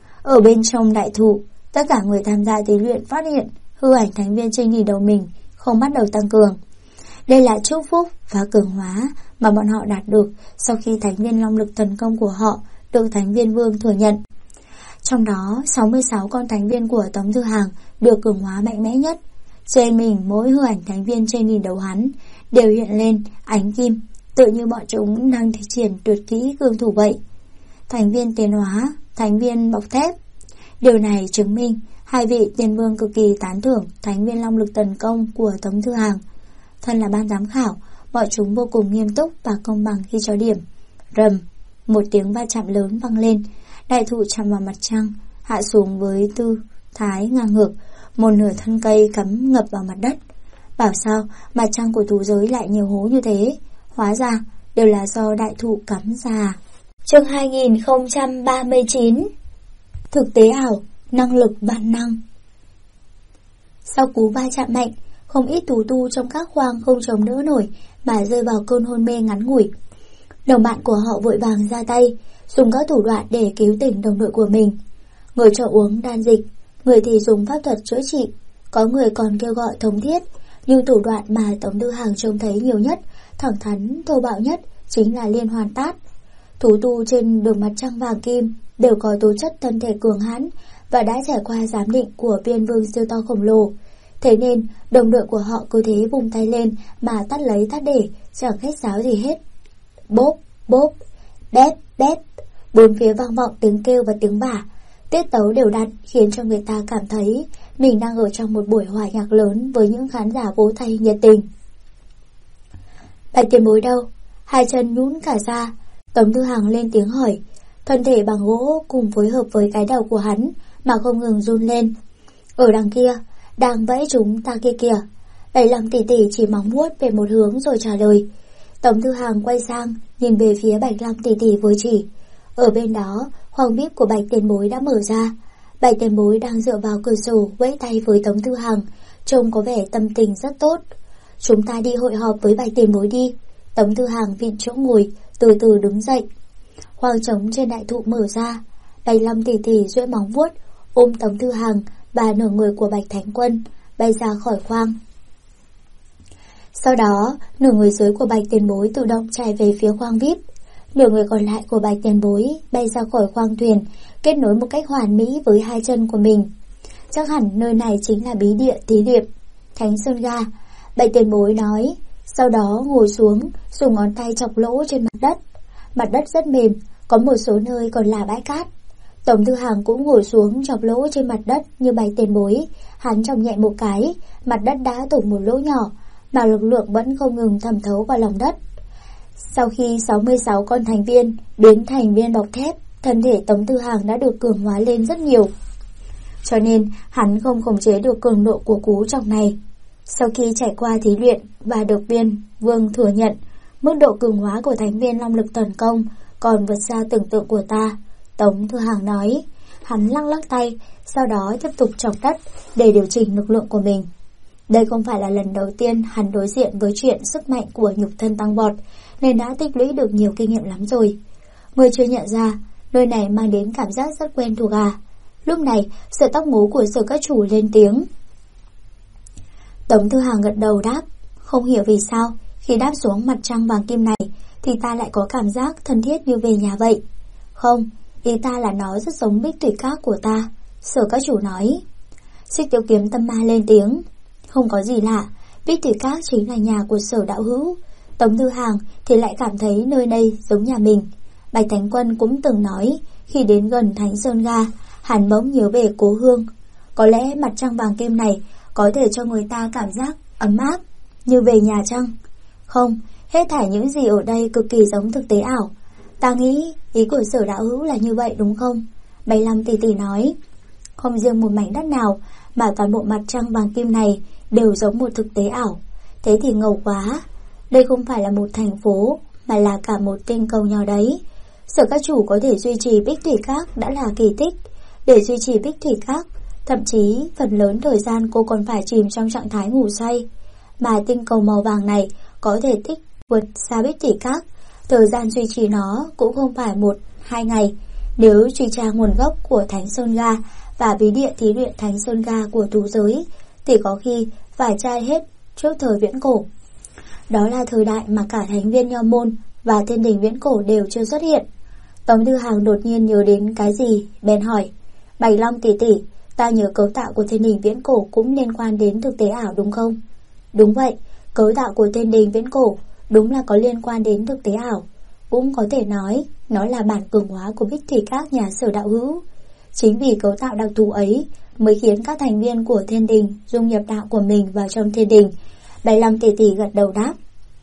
Ở bên trong đại thụ, tất cả người tham gia thí luyện phát hiện hư ảnh thánh viên trên đỉnh đầu mình không bắt đầu tăng cường. Đây là chúc phúc và cường hóa mà bọn họ đạt được sau khi thánh viên long lực thần công của họ được thánh viên vương thừa nhận. Trong đó 66 con thánh viên của Tống Thư Hàng được cường hóa mạnh mẽ nhất. Trên mình mỗi hư ảnh thánh viên trên đỉnh đầu hắn đều hiện lên ánh kim, tự như bọn chúng đang thi triển tuyệt kỹ cương thủ vậy. Thánh viên tiến hóa, thánh viên bọc thép. Điều này chứng minh hai vị tiền vương cực kỳ tán thưởng thánh viên long lực tấn công của Tống Thư Hàng. Thân là ban giám khảo, bọn chúng vô cùng nghiêm túc và công bằng khi cho điểm. Rầm, một tiếng va chạm lớn vang lên, đại thụ chạm vào mặt trăng, hạ xuống với tư thái ngang ngược, một nửa thân cây cắm ngập vào mặt đất. Bảo sao mặt trăng của thú giới lại nhiều hố như thế? Hóa ra đều là do đại thụ cắm ra. Chương 2039. Thực tế ảo, năng lực vạn năng. Sau cú va chạm mạnh, không ít tù tu trong các khoang không chống đỡ nổi mà rơi vào cơn hôn mê ngắn ngủi. Đồng bạn của họ vội vàng ra tay, dùng các thủ đoạn để cứu tỉnh đồng đội của mình. Người cho uống đan dịch, người thì dùng pháp thuật chữa trị, có người còn kêu gọi thống thiết. Nhưng thủ đoạn mà Tống Thư Hàng trông thấy nhiều nhất, thẳng thắn, thô bạo nhất chính là liên hoàn tát. Thú tu trên đường mặt trăng vàng kim đều có tố chất thân thể cường hãn và đã trải qua giám định của viên vương siêu to khổng lồ. Thế nên đồng đội của họ cứ thế vùng tay lên mà tát lấy tát để, chẳng khách sáo gì hết. Bốp, bốp, bép, bép, bốn phía vang vọng tiếng kêu và tiếng vả. Tiết tấu đều đặn khiến cho người ta cảm thấy mình đang ở trong một buổi hòa nhạc lớn với những khán giả vỗ tay nhiệt tình. Bạch tiền bối đâu? Hai chân nhũn cả ra. Tống Thư Hàng lên tiếng hỏi. Thân thể bằng gỗ cùng phối hợp với cái đầu của hắn mà không ngừng run lên. Ở đằng kia, đang vẫy chúng ta kia kìa. 75 tỷ tỷ chỉ móng vuốt về một hướng rồi trả lời. Tống Thư Hàng quay sang nhìn về phía 75 tỷ tỷ với chỉ. Ở bên đó, khoang bíp của Bạch tiền bối đã mở ra. Bạch tiền bối đang dựa vào cửa sổ vẫy tay với Tống Thư Hàng, trông có vẻ tâm tình rất tốt. Chúng ta đi hội họp với Bạch tiền bối đi. Tống Thư Hàng vịn chỗ ngồi, từ từ đứng dậy. Khoang trống trên đại thụ mở ra. 75 tỷ tỷ duỗi móng vuốt ôm Tống Thư Hàng và nửa người của Bạch Thánh Quân bay ra khỏi khoang. Sau đó, nửa người dưới của Bạch tiền bối tự động chạy về phía khoang VIP. Nửa người còn lại của Bạch tiền bối bay ra khỏi khoang thuyền, kết nối một cách hoàn mỹ với hai chân của mình. Chắc hẳn nơi này chính là bí địa thí luyện Thánh Sơn Ga. Bạch tiền bối nói. Sau đó ngồi xuống, dùng ngón tay chọc lỗ trên mặt đất. Mặt đất rất mềm, có một số nơi còn là bãi cát. Tống Thư Hàng cũng ngồi xuống chọc lỗ trên mặt đất như Bạch tiền bối. Hắn chọc nhẹ một cái, mặt đất đã thủng một lỗ nhỏ, mà lực lượng vẫn không ngừng thẩm thấu vào lòng đất. Sau khi 66 con thành viên biến thành viên bọc thép, thân thể Tống Thư Hàng đã được cường hóa lên rất nhiều. cho nên hắn không khống chế được cường độ của cú chọc này. Sau khi trải qua thí luyện và được viên vương thừa nhận, mức độ cường hóa của thánh viên long lực tấn công còn vượt xa tưởng tượng của ta, Tống Thư Hàng nói. Hắn lắc lắc tay, sau đó tiếp tục chọc đất để điều chỉnh lực lượng của mình. Đây không phải là lần đầu tiên hắn đối diện với chuyện sức mạnh của nhục thân tăng vọt, nên đã tích lũy được nhiều kinh nghiệm lắm rồi. Người chưa nhận ra, nơi này mang đến cảm giác rất quen thuộc à? Lúc này, sợi tóc ngố của Sở Các Chủ lên tiếng. Tống Thư Hàng gật đầu đáp, không hiểu vì sao, khi đáp xuống mặt trăng vàng kim này, thì ta lại có cảm giác thân thiết như về nhà vậy. Không, ý ta là nó rất giống Bích Thủy Các của ta, Sở Các Chủ nói. Xích Tiêu Kiếm Tâm Ma lên tiếng. Không có gì lạ, Bích Thủy Các chính là nhà của Sở đạo hữu. Tống Thư Hàng thì lại cảm thấy nơi đây giống nhà mình. Bạch Thánh Quân cũng từng nói, khi đến gần Thánh Sơn Ga, hắn bỗng nhớ về cố hương. Có lẽ mặt trăng vàng kim này có thể cho người ta cảm giác ấm áp, như về nhà chăng? Không, hết thảy những gì ở đây cực kỳ giống thực tế ảo. Ta nghĩ ý của Sở đạo hữu là như vậy đúng không? 75 tỷ tỷ nói. Không riêng một mảnh đất nào, mà toàn bộ mặt trăng vàng kim này đều giống một thực tế ảo. Thế thì ngầu quá. Đây không phải là một thành phố, mà là cả một tinh cầu nhỏ đấy. Sở Các Chủ có thể duy trì Bích Thủy Các đã là kỳ tích. Để duy trì Bích Thủy Các, thậm chí phần lớn thời gian cô còn phải chìm trong trạng thái ngủ say. Mà tinh cầu màu vàng này có thể tích vượt xa Bích Thủy Các. Thời gian duy trì nó cũng không phải 1-2 ngày. Nếu truy tra nguồn gốc của Thánh Sơn Ga và bí địa thí luyện Thánh Sơn Ga của thú giới, thì có khi phải trai hết trước thời viễn cổ. Đó là thời đại mà cả thánh viên Nho Môn và thiên đình viễn cổ đều chưa xuất hiện. Tống Thư Hàng đột nhiên nhớ đến cái gì, bèn hỏi. Bạch Long tỷ tỷ, ta nhớ cấu tạo của thiên đình viễn cổ cũng liên quan đến thực tế ảo đúng không? Đúng vậy, cấu tạo của thiên đình viễn cổ đúng là có liên quan đến thực tế ảo. Cũng có thể nói, nó là bản cường hóa của Bích Thủy Các nhà Sở đạo hữu. Chính vì cấu tạo đặc thù ấy mới khiến các thành viên của thiên đình dung nhập đạo của mình vào trong thiên đình. 75 tỷ tỷ gật đầu đáp.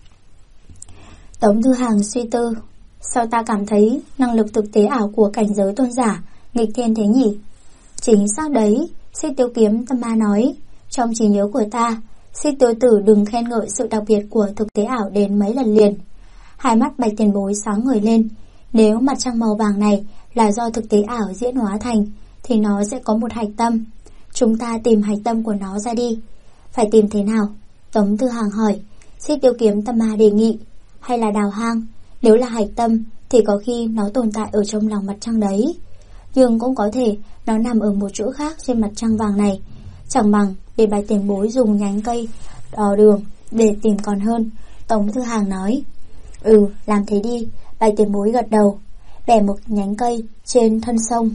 Tống Thư Hàng suy tư. Sao ta cảm thấy năng lực thực tế ảo của cảnh giới tôn giả nghịch thiên thế nhỉ? Chính xác đấy, Xích Tiêu Kiếm Tâm Ma nói. Trong trí nhớ của ta, Xích Tiêu Tử đừng khen ngợi sự đặc biệt của thực tế ảo đến mấy lần liền. Hai mắt Bạch Tiền Bối sáng ngời lên. Nếu mặt trăng màu vàng này là do thực tế ảo diễn hóa thành, thì nó sẽ có một hạch tâm. Chúng ta tìm hạch tâm của nó ra đi. Phải tìm thế nào? Tống Thư Hàng hỏi. Xích Tiêu Kiếm Tâm Ma đề nghị. Hay là đào hang? Nếu là hạch tâm thì có khi nó tồn tại ở trong lòng mặt trăng đấy. Nhưng cũng có thể nó nằm ở một chỗ khác trên mặt trăng vàng này. Chẳng bằng để Bạch Tiền Bối dùng nhánh cây đò đường để tìm còn hơn, Tống Thư Hàng nói. Làm thế đi. Bạch Tiền Bối gật đầu, bẻ một nhánh cây trên thân sông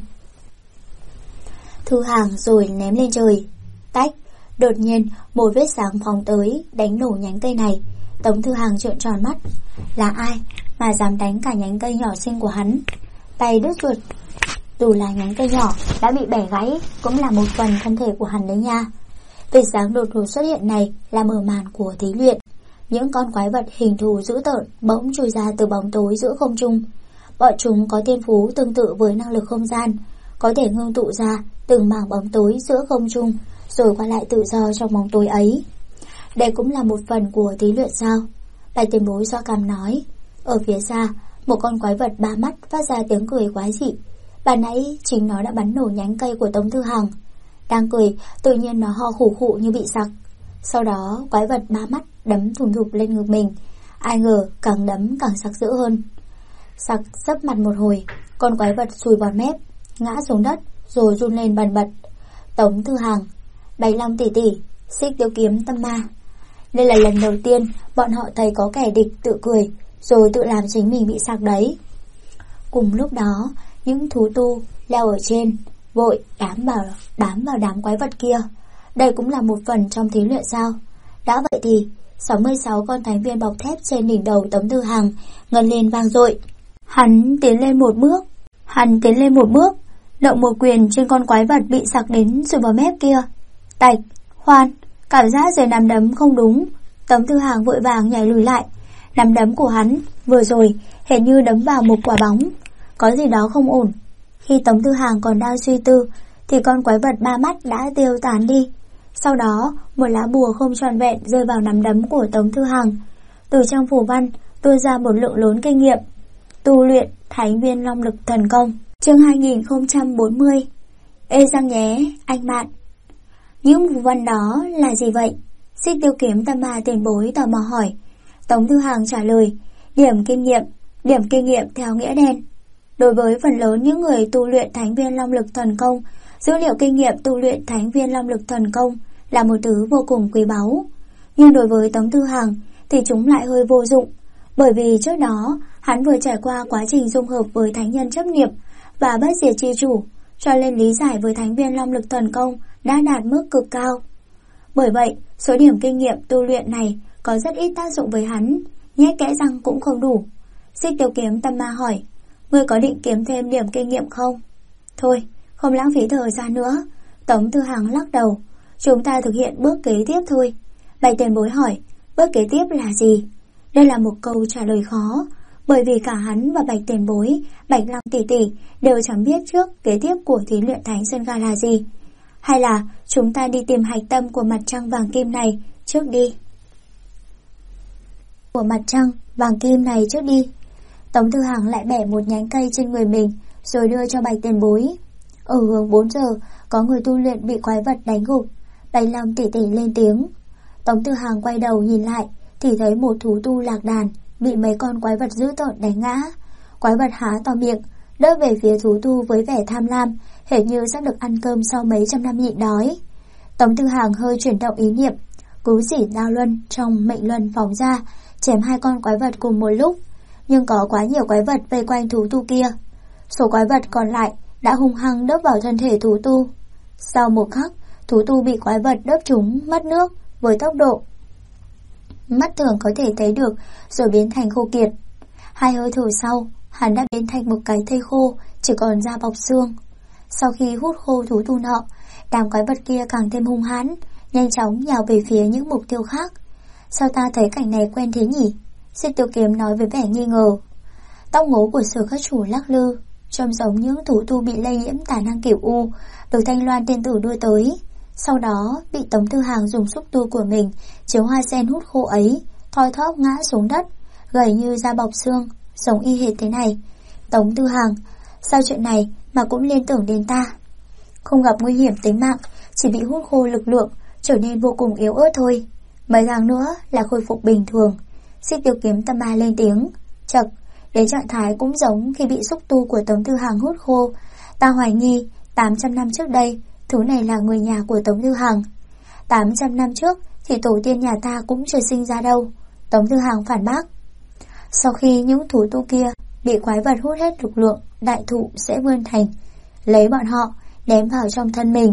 Thư Hàng rồi ném lên trời. Tách, đột nhiên một vết sáng phóng tới đánh nổ nhánh cây này. Tống Thư Hàng trợn tròn mắt. Là ai mà dám đánh cả nhánh cây nhỏ xinh của hắn? Tay đứt ruột. Dù là nhánh cây nhỏ đã bị bẻ gãy, cũng là một phần thân thể của hắn đấy nha. Vệt sáng đột ngột xuất hiện này là mở màn của thí luyện. Những con quái vật hình thù dữ tợn bỗng chui ra từ bóng tối giữa không trung. Bọn chúng có thiên phú tương tự với năng lực không gian, có thể ngưng tụ ra từng mảng bóng tối giữa không trung, rồi qua lại tự do trong bóng tối ấy. Đây cũng là một phần của thí luyện sao? Bạch Tiền Bối xoa cằm nói. Ở phía xa, một con quái vật ba mắt phát ra tiếng cười quái dị. Ban nãy chính nó đã bắn nổ nhánh cây của Tống Thư Hàng. Đang cười, tự nhiên nó ho khủ khụ như bị sặc. Sau đó quái vật ba mắt đấm thùm thụp lên ngực mình. Ai ngờ càng đấm càng sặc sỡ hơn. Sặc sấp mặt một hồi, con quái vật sùi bọt mép, ngã xuống đất rồi run lên bần bật. Tống Thư Hàng, 75 tỷ tỷ, Xích Tiêu Kiếm Tâm Ma. Đây là lần đầu tiên bọn họ thấy có kẻ địch tự cười rồi tự làm chính mình bị sặc đấy. Cùng lúc đó, những thú tu leo ở trên vội bám vào đám quái vật kia. Đây cũng là một phần trong thí luyện sao? Đã vậy thì 66 con thánh viên bọc thép trên đỉnh đầu Tống Thư Hàng ngân lên vang dội. Hắn tiến lên một bước, động một quyền trên con quái vật bị sặc đến sùi vào mép kia. Tạch, khoan, cảm giác giày nắm đấm không đúng. Tống Thư Hàng vội vàng nhảy lùi lại. Nắm đấm của hắn vừa rồi hình như đấm vào một quả bóng, có gì đó không ổn. Khi Tống Thư Hàng còn đang suy tư thì con quái vật ba mắt đã tiêu tán đi. Sau đó, một lá bùa không tròn vẹn rơi vào nắm đấm của Tống Thư Hằng. Từ trong phù văn tuôn ra một lượng lớn kinh nghiệm tu luyện Thánh Viên Long Lực Thần Công. Chương 2040. Ê răng nhé, anh bạn. Những phù văn đó là gì vậy? Xích Tiêu Kiếm Tâm Ma tiền bối tò mò hỏi. Tống Thư Hằng trả lời, điểm kinh nghiệm theo nghĩa đen. Đối với phần lớn những người tu luyện Thánh Viên Long Lực Thần Công, dữ liệu kinh nghiệm tu luyện Thánh Viên Long Lực Thần Công là một thứ vô cùng quý báu. Nhưng đối với Tống Thư Hằng thì chúng lại hơi vô dụng, bởi vì trước đó hắn vừa trải qua quá trình dung hợp với thánh nhân chấp niệm và bất diệt chi chủ, cho nên lý giải với Thánh Viên Long Lực Thần Công đã đạt mức cực cao. Bởi vậy, số điểm kinh nghiệm tu luyện này có rất ít tác dụng với hắn, nhét kẽ răng cũng không đủ. Xích Tiêu Kiếm Tâm Ma hỏi, ngươi có định kiếm thêm điểm kinh nghiệm không? Thôi, không lãng phí thời gian nữa. Tống Thư Hằng lắc đầu, chúng ta thực hiện bước kế tiếp thôi. Bạch tiền bối hỏi, bước kế tiếp là gì? Đây là một câu trả lời khó, bởi vì cả hắn và Bạch tiền bối, Bạch Long tỷ tỷ đều chẳng biết trước kế tiếp của thí luyện Thánh Sơn Ga là gì. Hay là chúng ta đi tìm hạch tâm của mặt trăng vàng kim này trước đi. Tống Thư Hằng lại bẻ một nhánh cây trên người mình rồi đưa cho Bạch tiền bối. Ở hướng 4 giờ có người tu luyện bị quái vật đánh gục. Bạch Long tỷ tỷ lên tiếng. Tống Thư Hằng quay đầu nhìn lại thì thấy một thú tu lạc đàn bị mấy con quái vật dữ tợn đánh ngã. Quái vật há to miệng đỡ về phía thú tu với vẻ tham lam, hệt như sắp được ăn cơm sau mấy trăm năm nhịn đói. Tống Thư Hằng hơi chuyển động ý niệm, cứu chỉ đao luân trong mệnh luân phóng ra, chém hai con quái vật cùng một lúc. Nhưng có quá nhiều quái vật vây quanh thú tu kia. Số quái vật còn lại đã hung hăng đớp vào thân thể thú tu. Sau một khắc, thú tu bị quái vật đớp trúng mất nước với tốc độ mắt thường có thể thấy được, rồi biến thành khô kiệt. 2 hơi thở sau, hắn đã biến thành một cái thây khô, chỉ còn da bọc xương. Sau khi hút khô thú tu nọ, đám quái vật kia càng thêm hung hãn, nhanh chóng nhào về phía những mục tiêu khác. Sao ta thấy cảnh này quen thế nhỉ? Xích Tiêu Kiếm nói với vẻ nghi ngờ. Tóc ngố của Sở Các Chủ lắc lư, trông giống những thú tu bị lây nhiễm tà năng kiểu U, được Thanh Loan tiên tử đưa tới. Sau đó bị Tống Thư Hằng dùng xúc tu của mình chiếu hoa sen hút khô ấy, thoi thóp ngã xuống đất, gầy như da bọc xương, giống y hệt thế này. Tống Thư Hằng, sao chuyện này mà cũng liên tưởng đến ta? Không gặp nguy hiểm tính mạng, chỉ bị hút khô lực lượng, trở nên vô cùng yếu ớt thôi. Mấy tháng nữa là khôi phục bình thường. Xích Tiêu Kiếm Tâm Ma lên tiếng. Chậc, đến trạng thái cũng giống khi bị xúc tu của Tống Thư Hằng hút khô. Ta hoài nghi 800 năm trước đây thứ này là người nhà của Tống Thư Hằng. 800 năm trước thì tổ tiên nhà ta cũng chưa sinh ra đâu. Tống Thư Hằng phản bác. Sau khi những thú tu kia bị quái vật hút hết lực lượng, đại thụ sẽ vươn thành, lấy bọn họ ném vào trong thân mình.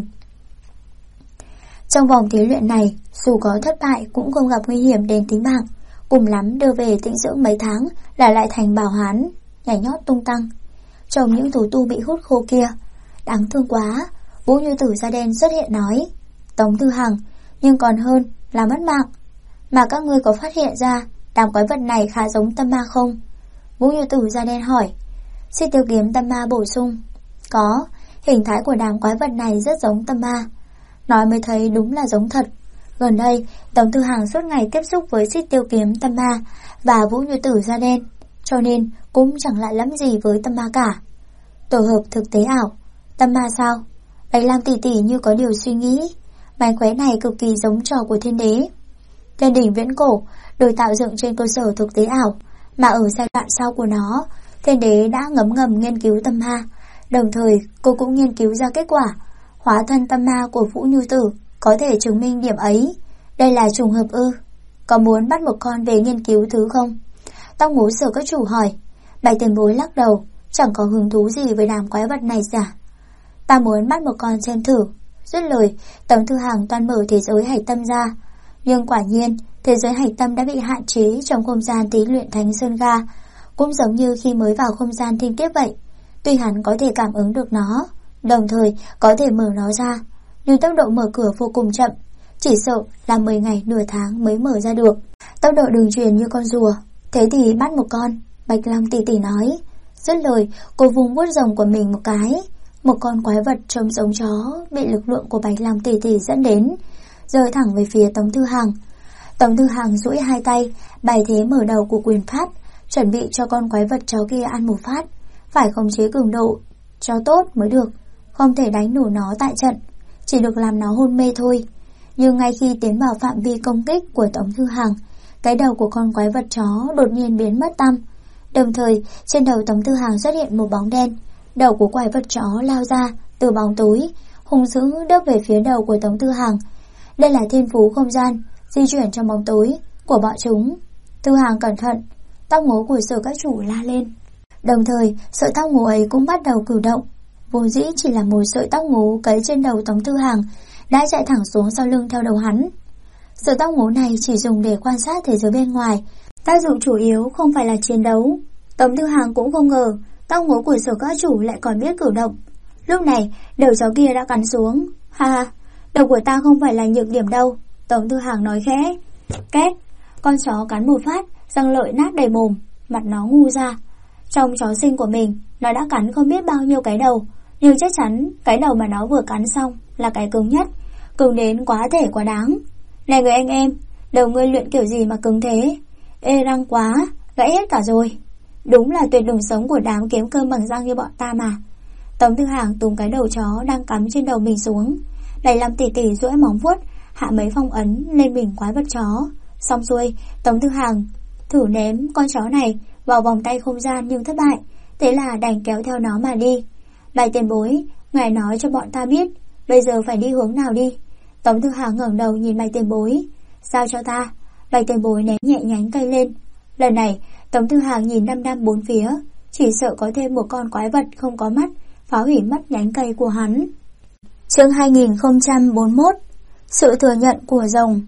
Trong vòng thí luyện này, dù có thất bại cũng không gặp nguy hiểm đến tính mạng, cùng lắm đưa về tĩnh dưỡng mấy tháng là lại thành bảo hán, nhảy nhót tung tăng. Trong những thú tu bị hút khô kia, đáng thương quá. Vũ Như Tử da đen xuất hiện nói. Tống Thư Hằng, nhưng còn hơn là mất mạng. Mà các ngươi có phát hiện ra đám quái vật này khá giống tâm ma không? Vũ Như Tử da đen hỏi. Xích Tiêu Kiếm Tâm Ma bổ sung. Có, hình thái của đám quái vật này rất giống tâm ma. Nói mới thấy đúng là giống thật. Gần đây, Tống Thư Hằng suốt ngày tiếp xúc với Xích Tiêu Kiếm Tâm Ma và Vũ Như Tử da đen, cho nên cũng chẳng lạ lắm gì với tâm ma cả. Tổ hợp thực tế ảo. Tâm ma sao? Bạch Lam tỷ tỷ như có điều suy nghĩ. Mánh khóe này cực kỳ giống trò của thiên đế. Thiên đỉnh viễn cổ được tạo dựng trên cơ sở thực tế ảo, mà ở giai đoạn sau của nó, thiên đế đã ngấm ngầm nghiên cứu tâm ma. Đồng thời cô cũng nghiên cứu ra kết quả hóa thân tâm ma của Vũ Như Tử có thể chứng minh điểm ấy. Đây là trùng hợp ư? Có muốn bắt một con về nghiên cứu thứ không? Tóc ngố Sở Các Chủ hỏi. Bạch tiền bối lắc đầu, chẳng có hứng thú gì với đám quái vật này cả. Ta muốn bắt một con xem thử. Dứt lời, Tống Thư Hằng toan mở thế giới hạch tâm ra. Nhưng quả nhiên, thế giới hạch tâm đã bị hạn chế trong không gian thí luyện Thánh Sơn Ga, cũng giống như khi mới vào không gian thiên kiếp vậy. Tuy hắn có thể cảm ứng được nó, đồng thời có thể mở nó ra, nhưng tốc độ mở cửa vô cùng chậm, chỉ sợ là 10 ngày nửa tháng mới mở ra được. Tốc độ đường truyền như con rùa. Thế thì bắt một con, Bạch Long tỷ tỷ nói. Dứt lời, cô vung vuốt rồng của mình một cái, Một con quái vật trông giống chó bị lực lượng của Bạch Long tỷ tỷ dẫn đến, rơi thẳng về phía Tống Thư Hàng. Tống Thư Hàng duỗi hai tay, bày thế mở đầu của quyền pháp, chuẩn bị cho con quái vật chó kia ăn một phát. Phải khống chế cường độ cho tốt mới được, không thể đánh nổ nó tại trận, chỉ được làm nó hôn mê thôi. Nhưng ngay khi tiến vào phạm vi công kích của Tống Thư Hàng, cái đầu của con quái vật chó đột nhiên biến mất tăm. Đồng thời, trên đầu Tống Thư Hàng xuất hiện một bóng đen. Đầu của quái vật chó lao ra từ bóng tối, hung dữ đớp về phía đầu của Tống Thư Hàng. Đây là thiên phú không gian, di chuyển trong bóng tối của bọn chúng. Thư Hàng cẩn thận, tóc ngố của Sở Các Chủ la lên. Đồng thời, sợi tóc ngố ấy cũng bắt đầu cử động. Vốn dĩ chỉ là một sợi tóc ngố cấy trên đầu Tống Thư Hàng đã chạy thẳng xuống sau lưng theo đầu hắn. Sợi tóc ngố này chỉ dùng để quan sát thế giới bên ngoài, tác dụng chủ yếu không phải là chiến đấu. Tống Thư Hàng cũng không ngờ tóc ngố của Sở Các Chủ lại còn biết cử động. Lúc này, đầu chó kia đã cắn xuống. Ha ha, đầu của ta không phải là nhược điểm đâu, Tống Thư Hàng nói khẽ. Két, con chó cắn một phát, răng lợi nát đầy mồm, mặt nó ngu ra. Trong chó sinh của mình, nó đã cắn không biết bao nhiêu cái đầu, nhưng chắc chắn cái đầu mà nó vừa cắn xong là cái cứng nhất, cứng đến quá thể quá đáng. Này người anh em, đầu ngươi luyện kiểu gì mà cứng thế? Ê răng quá, gãy hết cả rồi. Đúng là tuyệt đường sống của đám kiếm cơm bằng răng như bọn ta mà. Tống Thư Hàng túm cái đầu chó đang cắm trên đầu mình xuống. Bạch Long tỷ tỷ duỗi móng vuốt hạ mấy phong ấn lên mình quái vật chó. Xong xuôi, Tống Thư Hàng thử ném con chó này vào vòng tay không gian nhưng thất bại. Thế là đành kéo theo nó mà đi. Bạch tiền bối, ngài nói cho bọn ta biết bây giờ phải đi hướng nào đi. Tống Thư Hàng ngẩng đầu nhìn Bạch tiền bối. Sao cho ta? Bạch tiền bối ném nhẹ nhánh cây lên. Lần này Tống Thư Hàng nhìn đăm đăm bốn phía, chỉ sợ có thêm một con quái vật không có mắt phá hủy mất nhánh cây của hắn. Chương 2041. Sự thừa nhận của rồng.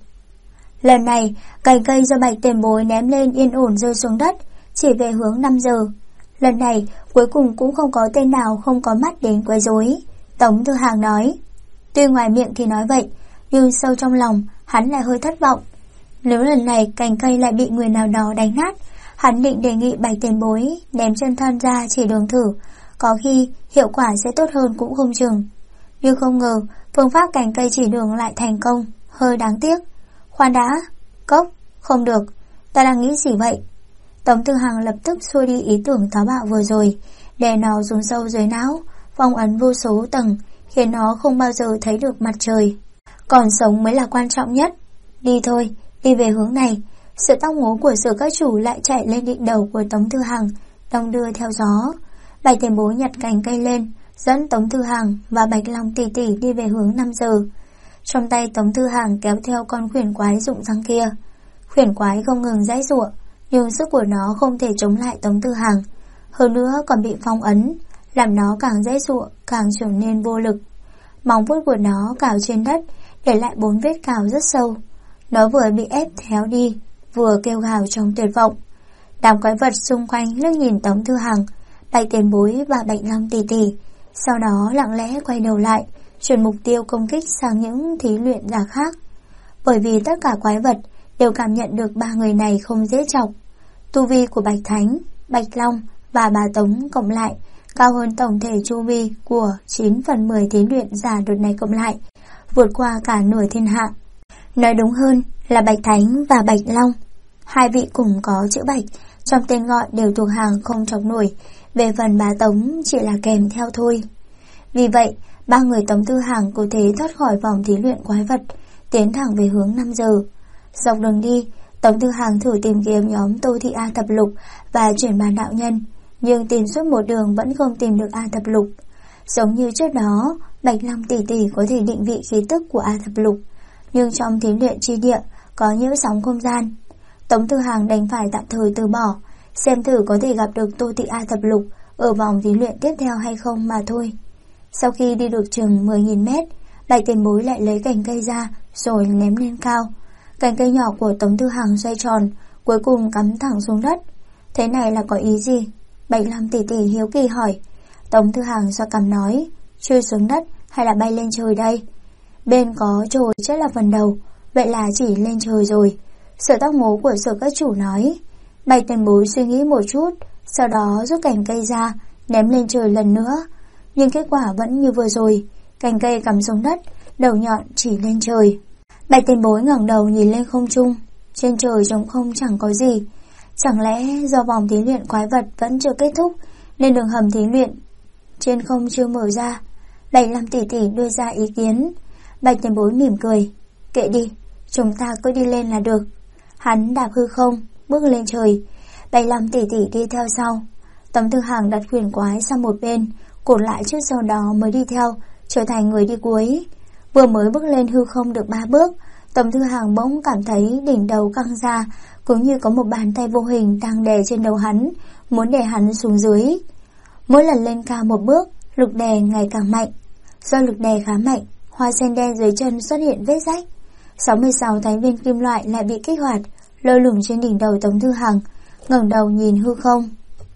Lần này, cành cây do Bạch tiền bối ném lên yên ổn rơi xuống đất, chỉ về hướng 5 giờ. Lần này, cuối cùng cũng không có tên nào không có mắt đến quấy rối. Tống Thư Hàng nói. Tuy ngoài miệng thì nói vậy, nhưng sâu trong lòng, hắn lại hơi thất vọng. Nếu lần này cành cây lại bị người nào đó đánh nát, hắn định đề nghị Bạch tiền bối ném chân thân ra chỉ đường thử, có khi hiệu quả sẽ tốt hơn cũng không chừng. Nhưng không ngờ, phương pháp cành cây chỉ đường lại thành công, hơi đáng tiếc. Khoan đã, cốc, không được, ta đang nghĩ gì vậy? Tống Thư Hàng lập tức xua đi ý tưởng táo bạo vừa rồi, để nó xuống sâu dưới não, phong ấn vô số tầng, khiến nó không bao giờ thấy được mặt trời. Còn sống mới là quan trọng nhất. Đi thôi, đi về hướng này. Sự tóc ngố của Sở Các Chủ lại chạy lên đỉnh đầu của Tống Thư Hàng, đong đưa theo gió. Bạch tiền bối nhặt cành cây lên, dẫn Tống Thư Hàng và Bạch Long tỷ tỷ đi về hướng 5 giờ. Trong tay Tống Thư Hàng kéo theo con khuyển quái rụng răng kia. Khuyển quái không ngừng giãy giụa, nhưng sức của nó không thể chống lại Tống Thư Hàng, hơn nữa còn bị phong ấn, làm nó càng giãy giụa càng trở nên vô lực. Móng vuốt của nó cào trên đất, để lại 4 vết cào rất sâu. Nó vừa bị ép theo đi, vừa kêu gào trong tuyệt vọng. Đám quái vật xung quanh liếc nhìn Tống Thư Hàng, Bạch tiền bối và Bạch Long tỷ tỷ, sau đó lặng lẽ quay đầu lại, chuyển mục tiêu công kích sang những thí luyện giả khác. Bởi vì tất cả quái vật đều cảm nhận được ba người này không dễ chọc. Tu vi của Bạch Thánh, Bạch Long và bà Tống cộng lại cao hơn tổng thể chu vi của 9/10 thí luyện giả đợt này cộng lại, vượt qua cả nửa thiên hạ. Nói đúng hơn là Bạch Thánh và Bạch Long, hai vị cùng có chữ Bạch, trong tên gọi đều thuộc hàng không chọc nổi, về phần bà Tống chỉ là kèm theo thôi. Vì vậy, ba người Tống Thư Hàng cố thế thoát khỏi vòng thí luyện quái vật, tiến thẳng về hướng 5 giờ. Dọc đường đi, Tống Thư Hàng thử tìm kiếm nhóm Tô Thị A Thập Lục và chuyển bàn đạo nhân, nhưng tìm suốt một đường vẫn không tìm được A Thập Lục. Giống như trước đó, Bạch Long tỷ tỷ có thể định vị khí tức của A Thập Lục, nhưng trong thí luyện chi địa có nhiễu sóng không gian. Tống Thư Hàng đành phải tạm thời từ bỏ, xem thử có thể gặp được Tô Thị A Thập Lục ở vòng thí luyện tiếp theo hay không mà thôi. Sau khi đi được chừng 10.000 mét, Bạch tiền bối lại lấy cành cây ra rồi ném lên cao. Cành cây nhỏ của Tống Thư Hàng xoay tròn, cuối cùng cắm thẳng xuống đất. Thế này là có ý gì? Bạch Long tỷ tỷ hiếu kỳ hỏi. Tống Thư Hàng xoa cằm nói, chui xuống đất hay là bay lên trời đây? Bên có trồi chắc là phần đầu, vậy là chỉ lên trời rồi. Sợi tóc ngố của Sở Các Chủ nói. Bạch tiền bối suy nghĩ một chút, sau đó rút cành cây ra, ném lên trời lần nữa. nhưng kết quả vẫn như vừa rồi, cành cây cắm xuống đất, đầu nhọn chỉ lên trời. Bạch Tiền Bối ngẩng đầu nhìn lên không trung, trên trời trống không chẳng có gì. Chẳng lẽ do vòng thí luyện quái vật vẫn chưa kết thúc nên đường hầm thí luyện trên không chưa mở ra? 75 tỷ tỷ đưa ra ý kiến. Bạch Tiền Bối mỉm cười, kệ đi, chúng ta cứ đi lên là được. Hắn đạp hư không, bước lên trời. 75 tỷ tỷ đi theo sau. Tống Thư Hàng đặt huyền quái sang một bên, cột lại trước sau đó mới đi theo, trở thành người đi cuối. Vừa mới bước lên hư không được 3 bước, Tống Thư Hàng bỗng cảm thấy đỉnh đầu căng ra, cũng như có một bàn tay vô hình đang đè trên đầu hắn, muốn đè hắn xuống dưới. Mỗi lần lên cao một bước, lực đè ngày càng mạnh. Do lực đè khá mạnh, hoa sen đen dưới chân xuất hiện vết rách. 66 thái viên kim loại lại bị kích hoạt, lơ lửng trên đỉnh đầu Tống Thư Hàng, ngẩng đầu nhìn hư không.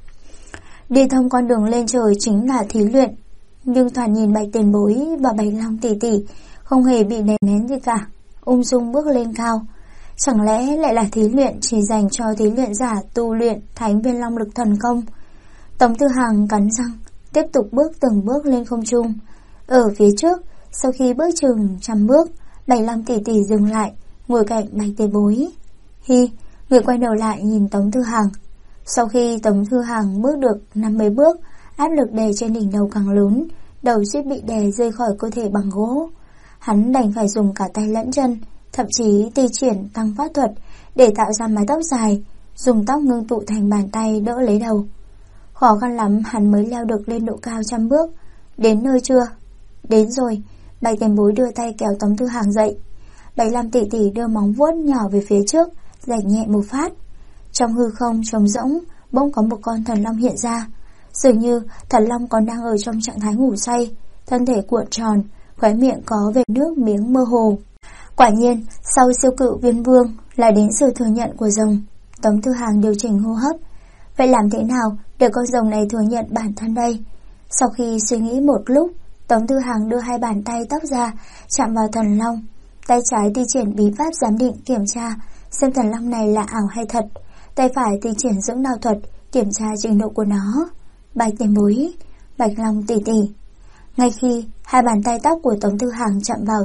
Đi thông con đường lên trời chính là thí luyện, nhưng thoạt nhìn Bạch Tiền Bối và Bạch Long tỷ tỷ không hề bị đè nén gì cả, ung dung bước lên cao. Chẳng lẽ lại là thí luyện chỉ dành cho thí luyện giả tu luyện Thánh Viên Long Lực Thần Công? Tống Thư Hàng cắn răng, tiếp tục bước từng bước lên không trung. Ở phía trước, sau khi bước chừng 100 bước, 75 tỷ tỷ dừng lại, ngồi cạnh Bạch Tiền Bối. Hi, người quay đầu lại nhìn Tống Thư Hàng. Sau khi Tống Thư Hàng bước được 50 bước, áp lực đè trên đỉnh đầu càng lớn, đầu suýt bị đè rơi khỏi cơ thể bằng gỗ. Hắn đành phải dùng cả tay lẫn chân, thậm chí thi triển tăng pháp thuật để tạo ra mái tóc dài, dùng tóc ngưng tụ thành bàn tay đỡ lấy đầu. Khó khăn lắm hắn mới leo được lên độ cao 100 bước. Đến nơi chưa? Đến rồi. Bạch Tiền Bối đưa tay kéo Tống Thư Hàng dậy. 75 tỷ tỷ đưa móng vuốt nhỏ về phía trước, rạch nhẹ một phát. Trong hư không trống rỗng, bỗng có một con thần long hiện ra. Dường như thần long còn đang ở trong trạng thái ngủ say, thân thể cuộn tròn, khóe miệng có vệt nước miếng mơ hồ. Quả nhiên, sau siêu cự Viên Vương là đến sự thừa nhận của rồng. Tống Thư Hàng điều chỉnh hô hấp. Vậy làm thế nào để con rồng này thừa nhận bản thân đây? Sau khi suy nghĩ một lúc, Tống Thư Hàng đưa hai bàn tay tóc ra, chạm vào thần long. Tay trái thi triển bí pháp giám định kiểm tra xem thần long này là ảo hay thật. Tay phải thi triển dưỡng đao thuật kiểm tra trình độ của nó. Bạch Tiền Bối, Bạch Long tỷ tỷ. Ngay khi hai bàn tay tóc của Tống Thư Hàng chạm vào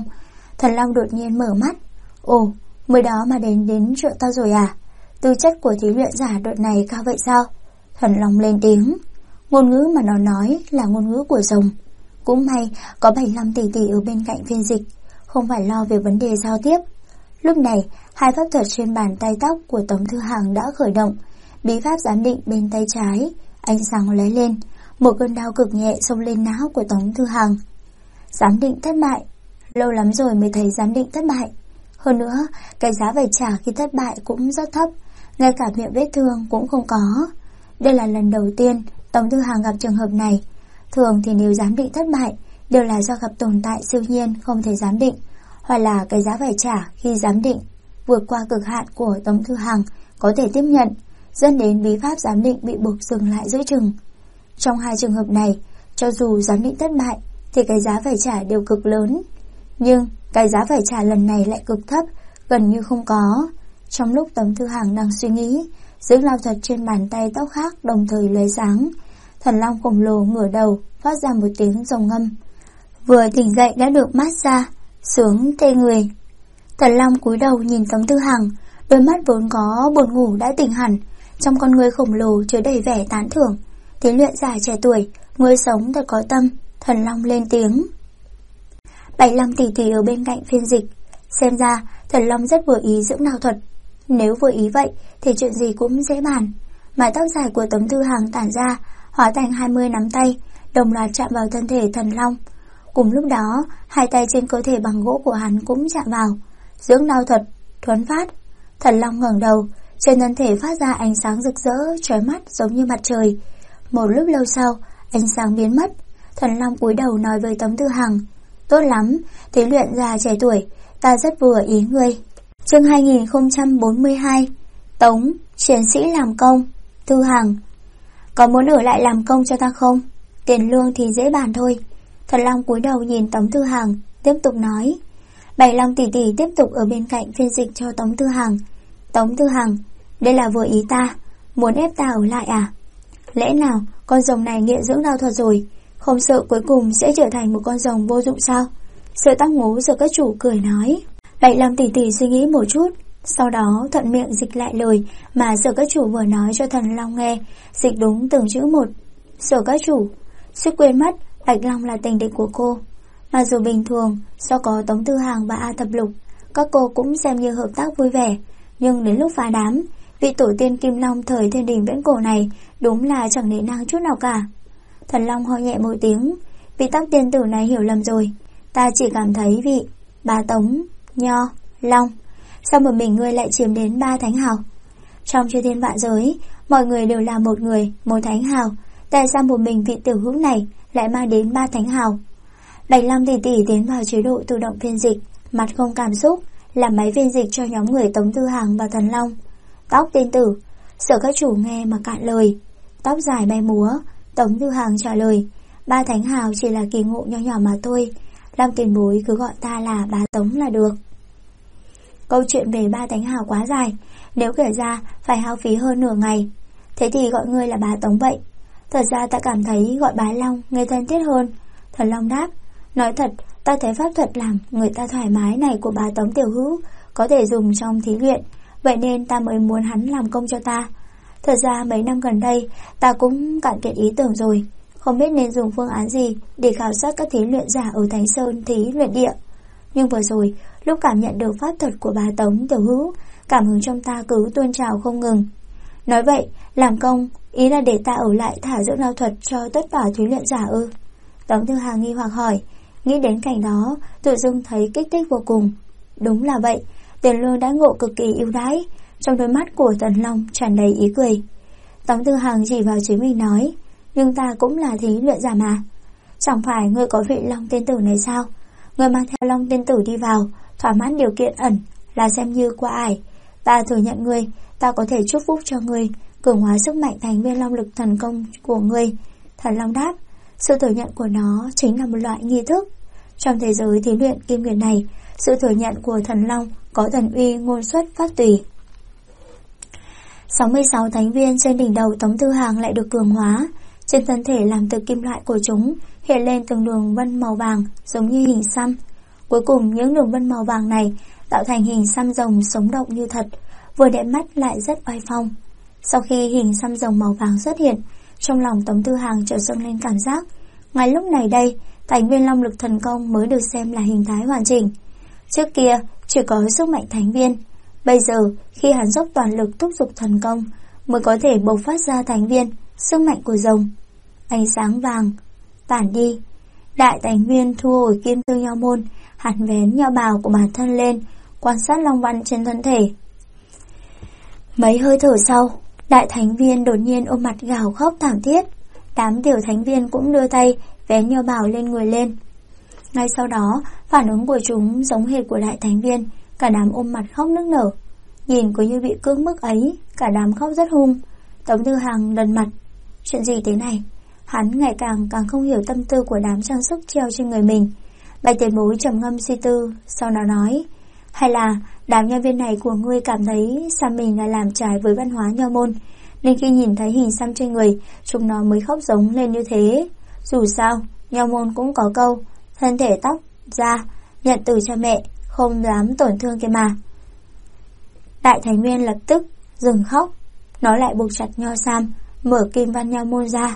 thần long đột nhiên mở mắt. Ồ, mới đó mà đến trợ ta rồi à? Tư chất của thí luyện giả đợt này cao vậy sao? Thần long lên tiếng. Ngôn ngữ mà nó nói là ngôn ngữ của rồng. Cũng may có 75 tỷ tỷ ở bên cạnh phiên dịch, không phải lo về vấn đề giao tiếp. Lúc này, hai pháp thuật trên bàn tay tóc của Tống Thư Hàng đã khởi động. Bí pháp giám định bên tay trái, ánh sáng lóe lên, một cơn đau cực nhẹ xông lên não của Tống Thư Hàng. Giám định thất bại. Lâu lắm rồi mới thấy giám định thất bại. Hơn nữa, cái giá phải trả khi thất bại cũng rất thấp, ngay cả miệng vết thương cũng không có. Đây là lần đầu tiên Tống Thư Hàng gặp trường hợp này. Thường thì nếu giám định thất bại đều là do gặp tồn tại siêu nhiên không thể giám định, hoặc là cái giá phải trả khi giám định vượt qua cực hạn của Tống Thư Hàng có thể tiếp nhận, dẫn đến bí pháp giám định bị buộc dừng lại giữa chừng. Trong hai trường hợp này, cho dù giám định thất bại thì cái giá phải trả đều cực lớn, nhưng cái giá phải trả lần này lại cực thấp, gần như không có. Trong lúc Tống Thư Hàng đang suy nghĩ, dưỡng lao thuật trên bàn tay tóc khác đồng thời lóe sáng. Thần long khổng lồ ngửa đầu phát ra một tiếng rồng ngâm. Vừa tỉnh dậy đã được mát xa, sướng tê người. Thần long cúi đầu nhìn Tống Thư Hàng, đôi mắt vốn có buồn ngủ đã tỉnh hẳn, trong con người khổng lồ chứa đầy vẻ tán thưởng. Thí luyện giả trẻ tuổi, người sống thật có tâm. Thần long lên tiếng. 75 tỷ tỷ ở bên cạnh phiên dịch. Xem ra thần long rất vừa ý dưỡng đao thuật. Nếu vừa ý vậy thì chuyện gì cũng dễ bàn. Mái tóc dài của Tống Thư Hàng tản ra, hóa thành 20 nắm tay, đồng loạt chạm vào thân thể thần long. Cùng lúc đó, hai tay trên cơ thể bằng gỗ của hắn cũng chạm vào. Dưỡng đao thuật, thuấn phát. Thần long ngẩng đầu, trên thân thể phát ra ánh sáng rực rỡ, chói mắt giống như mặt trời. Một lúc lâu sau, ánh sáng biến mất. Thần long cúi đầu nói với Tống Thư Hàng. Tốt lắm, thí luyện giả trẻ tuổi, ta rất vừa ý ngươi. Chương 2042. Tống, chiến sĩ làm công. Thư Hàng. Có muốn ở lại làm công cho ta không? Tiền lương thì dễ bàn thôi. Thần long cúi đầu nhìn Tống Thư Hàng, tiếp tục nói. 75 tỷ tỷ tiếp tục ở bên cạnh phiên dịch cho Tống Thư Hàng. Tống Thư Hàng, đây là vừa ý ta, muốn ép ta ở lại à? Lẽ nào con rồng này nghiện dưỡng đao thuật rồi, Không sợ cuối cùng sẽ trở thành một con rồng vô dụng sao? Sợi tóc ngố Sở Các Chủ cười nói. Bạch Long tỷ tỷ suy nghĩ một chút, sau đó thuận miệng dịch lại lời mà Sở Các Chủ vừa nói cho Thần Long nghe, dịch đúng từng chữ một. Sở Các Chủ, suýt quên mất Bạch Long là tình địch của cô. Mà dù bình thường do có Tống Tư Hằng và A Thập Lục, các cô cũng xem như hợp tác vui vẻ, nhưng đến lúc phá đám, vị tổ tiên Kim Long thời Thiên Đình Viễn Cổ này đúng là chẳng nể nang chút nào cả. Thần Long ho nhẹ một tiếng. Vị Tóc tiên tử này hiểu lầm rồi. Ta chỉ cảm thấy vị Bá Tống, Nho, Long, sao một mình ngươi lại chiếm đến 3 thánh hào? Trong chư thiên vạn giới, mọi người đều là một người, một thánh hào. Tại sao một mình vị tiểu hữu này lại mang đến 3 thánh hào? Bạch Long tỷ tỷ tiến vào chế độ tự động phiên dịch, mặt không cảm xúc, làm máy phiên dịch cho nhóm người Tống Tư Hằng và Thần Long. Tóc tiên tử, Sở Các Chủ nghe mà cạn lời. Tóc dài bay múa. Tống Tư Hằng trả lời, 3 thánh hào chỉ là kỳ ngộ nho nhỏ mà thôi. Long tiền bối cứ gọi ta là Bá Tống là được. Câu chuyện về 3 thánh hào quá dài, nếu kể ra phải hao phí hơn nửa ngày. Thế thì gọi ngươi là Bá Tống vậy. Thật ra ta cảm thấy gọi Bá Long nghe thân thiết hơn. Thần Long đáp, nói thật, ta thấy pháp thuật làm người ta thoải mái này của Bá Tống tiểu hữu có thể dùng trong thí luyện, vậy nên ta mới muốn hắn làm công cho ta. Thật ra mấy năm gần đây ta cũng cạn kiệt ý tưởng rồi, không biết nên dùng phương án gì để khảo sát các thí luyện giả ở Thánh Sơn thí luyện địa. Nhưng vừa rồi, lúc cảm nhận được pháp thuật của Bá Tống tiểu hữu, cảm hứng trong ta cứ tuôn trào không ngừng. Nói vậy, làm công, ý là để ta ở lại thả dưỡng đao thuật cho tất cả thí luyện giả ư? Tống Tư Hằng nghi hoặc hỏi. Nghĩ đến cảnh đó, tự dưng thấy kích thích vô cùng. Đúng là vậy, tiền lương đãi ngộ cực kỳ ưu đãi. Trong đôi mắt của Tần Long tràn đầy ý cười. Tống Tư Hằng chỉ vào chính mình nói, nhưng ta cũng là thí luyện giả mà. Chẳng phải ngươi có vị Long tiên tử này sao? Ngươi mang theo Long tiên tử đi vào, thỏa mãn điều kiện ẩn là xem như qua ải. Ta thừa nhận ngươi, ta có thể chúc phúc cho ngươi, cường hóa sức mạnh thành viên long lực thần công của ngươi. Thần Long đáp, sự thừa nhận của nó chính là một loại nghi thức. Trong thế giới thí luyện kim nguyệt này, sự thừa nhận của Thần Long có thần uy ngôn xuất phát tùy. 66 thánh viên trên đỉnh đầu Tống Tư Hằng lại được cường hóa. Trên thân thể làm từ kim loại của chúng hiện lên từng đường vân màu vàng giống như hình xăm. Cuối cùng những đường vân màu vàng này tạo thành hình xăm rồng sống động như thật, vừa đẹp mắt lại rất oai phong. Sau khi hình xăm rồng màu vàng xuất hiện, trong lòng Tống Tư Hằng chợt dâng lên cảm giác, ngay lúc này đây, thành viên long lực thần công mới được xem là hình thái hoàn chỉnh. Trước kia chỉ có sức mạnh thánh viên, bây giờ khi hắn dốc toàn lực thúc giục thần công mới có thể bộc phát ra thánh viên, sức mạnh của rồng. Ánh sáng vàng tản đi, đại thánh viên thu hồi kim tư nho môn, hắn vén nho bào của bản thân lên, quan sát long văn trên thân thể. Mấy hơi thở sau, đại thánh viên đột nhiên ôm mặt gào khóc thảm thiết. Đám tiểu thánh viên cũng đưa tay vén nho bào lên người lên. Ngay sau đó, phản ứng của chúng giống hệt của đại thánh viên, cả đám ôm mặt khóc nức nở. Nhìn có như bị cưỡng bức ấy, cả đám khóc rất hung. Tống Tư Hằng đần mặt. Chuyện gì thế này? Hắn ngày càng không hiểu tâm tư của đám trang sức treo trên người mình. Bạch tiền bối trầm ngâm suy tư, sau đó nói, hay là đám nhân viên này của ngươi cảm thấy xăm mình là làm trái với văn hóa nho môn, nên khi nhìn thấy hình xăm trên người, chúng nó mới khóc giống lên như thế. Dù sao, nho môn cũng có câu, thân thể tóc, da, nhận từ cha mẹ, không dám tổn thương kia mà. Đại thánh viên lập tức dừng khóc, nó lại buộc chặt nho sam, mở kim văn nho môn ra.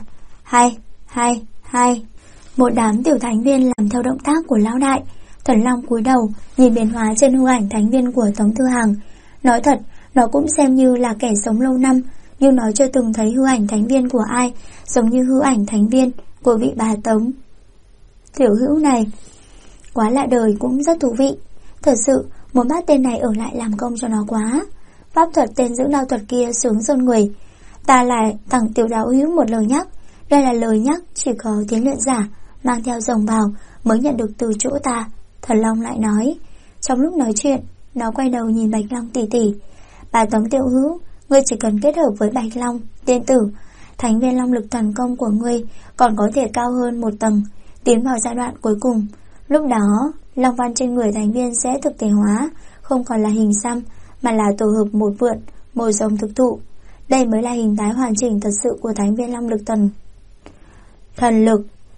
Hai. Một đám tiểu thánh viên làm theo động tác của lão đại. Thần Long cúi đầu nhìn biến hóa trên hư ảnh thánh viên của Tống Tư Hằng. Nói thật, nó cũng xem như là kẻ sống lâu năm, nhưng nó chưa từng thấy hư ảnh thánh viên của ai giống như hư ảnh thánh viên của vị bà Tống tiểu hữu này. Quá lạ đời cũng rất thú vị. Thật sự muốn bắt tên này ở lại làm công cho nó quá. Pháp thuật tên dưỡng đao thuật kia sướng rôn người. Ta lại tặng tiểu đạo hữu một lời nhắc. Đây là lời nhắc chỉ có thí luyện giả mang theo rồng bào mới nhận được từ chỗ ta. Thần Long lại nói. Trong lúc nói chuyện, nó quay đầu nhìn Bạch Long tỷ tỷ. Bà Tống tiểu hữu, ngươi chỉ cần kết hợp với Bạch Long tiên tử, thánh viên long lực thần công của ngươi còn có thể cao hơn một tầng, tiến vào giai đoạn cuối cùng. Lúc đó, long văn trên người thánh viên sẽ thực thể hóa, không còn là hình xăm mà là tổ hợp một vượn, một rồng thực thụ. Đây mới là hình thái hoàn chỉnh thật sự của thánh viên long lực thần lực.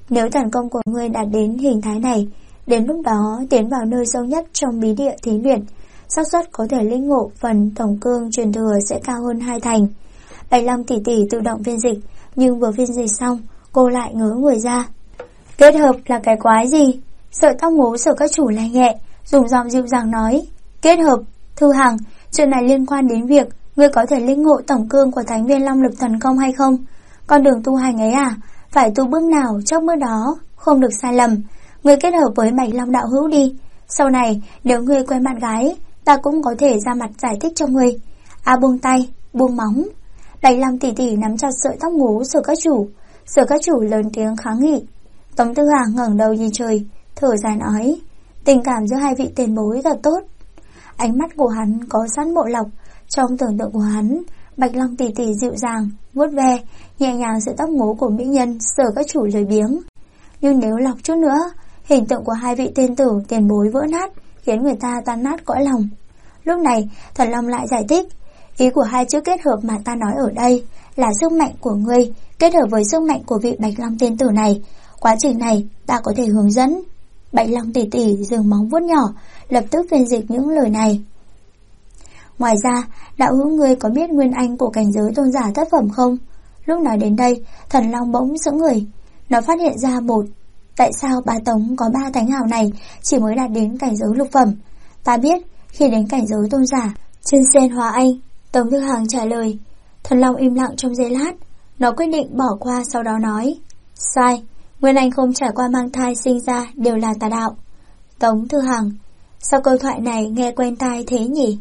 Nếu thần công của ngươi đạt đến hình thái này, đến lúc đó tiến vào nơi sâu nhất trong bí địa thí luyện, xác suất có thể lĩnh ngộ phần tổng cương truyền thừa sẽ cao hơn 2 thành. Bạch Long tỷ tỷ tự động phiên dịch, nhưng vừa phiên dịch xong, cô lại ngớ người ra. Kết hợp là cái quái gì? Sợi tóc ngố Sở các chủ lanh nhẹ, dùng giọng dịu dàng nói. Kết hợp, Thư Hằng, chuyện này liên quan đến việc ngươi có thể lĩnh ngộ tổng cương của Thánh Viên Long Lực Thần Công hay không? Con đường tu hành ấy à? Phải tu bước nào chốc bước đó, không được sai lầm. Ngươi kết hợp với Bạch Long đạo hữu đi. Sau này, nếu ngươi quen bạn gái, ta cũng có thể ra mặt giải thích cho ngươi. Buông tay, buông móng. Bạch Long tỷ tỷ nắm chặt sợi tóc ngố Sở các chủ. Sở các chủ lớn tiếng kháng nghị. Tống Tư Hàng ngẩng đầu nhìn trời, thở dài nói, tình cảm giữa hai vị tiền bối thật tốt. Ánh mắt của hắn có sẵn bộ lọc. Trong tưởng tượng của hắn, Bạch Long tỷ tỷ dịu dàng, vuốt ve nhẹ nhàng sợi tóc ngố của mỹ nhân Sở các chủ lười biếng. Nhưng nếu lọc chút nữa, hình tượng của hai vị tiên tử tiền bối vỡ nát, khiến người ta tan nát cõi lòng. Lúc này, Thần Long lại giải thích, ý của hai chữ kết hợp mà ta nói ở đây là sức mạnh của ngươi kết hợp với sức mạnh của vị Bạch Long tiên tử này. Quá trình này ta có thể hướng dẫn. Bạch Long tỷ tỷ dừng móng vuốt nhỏ, lập tức phiên dịch những lời này. Ngoài ra, đạo hữu ngươi có biết nguyên anh của cảnh giới tôn giả thất phẩm không? Lúc nói đến đây, Thần Long bỗng sững người. Nó phát hiện ra tại sao bà Tống có 3 thánh hào này chỉ mới đạt đến cảnh giới lục phẩm. Ta biết, khi đến cảnh giới tôn giả, trên sen hóa anh. Tống Thư Hàng trả lời. Thần Long im lặng trong giây lát. Nó quyết định bỏ qua, sau đó nói, sai, nguyên anh không trải qua mang thai sinh ra đều là tà đạo. Tống Thư Hàng, sao câu thoại này nghe quen tai thế nhỉ?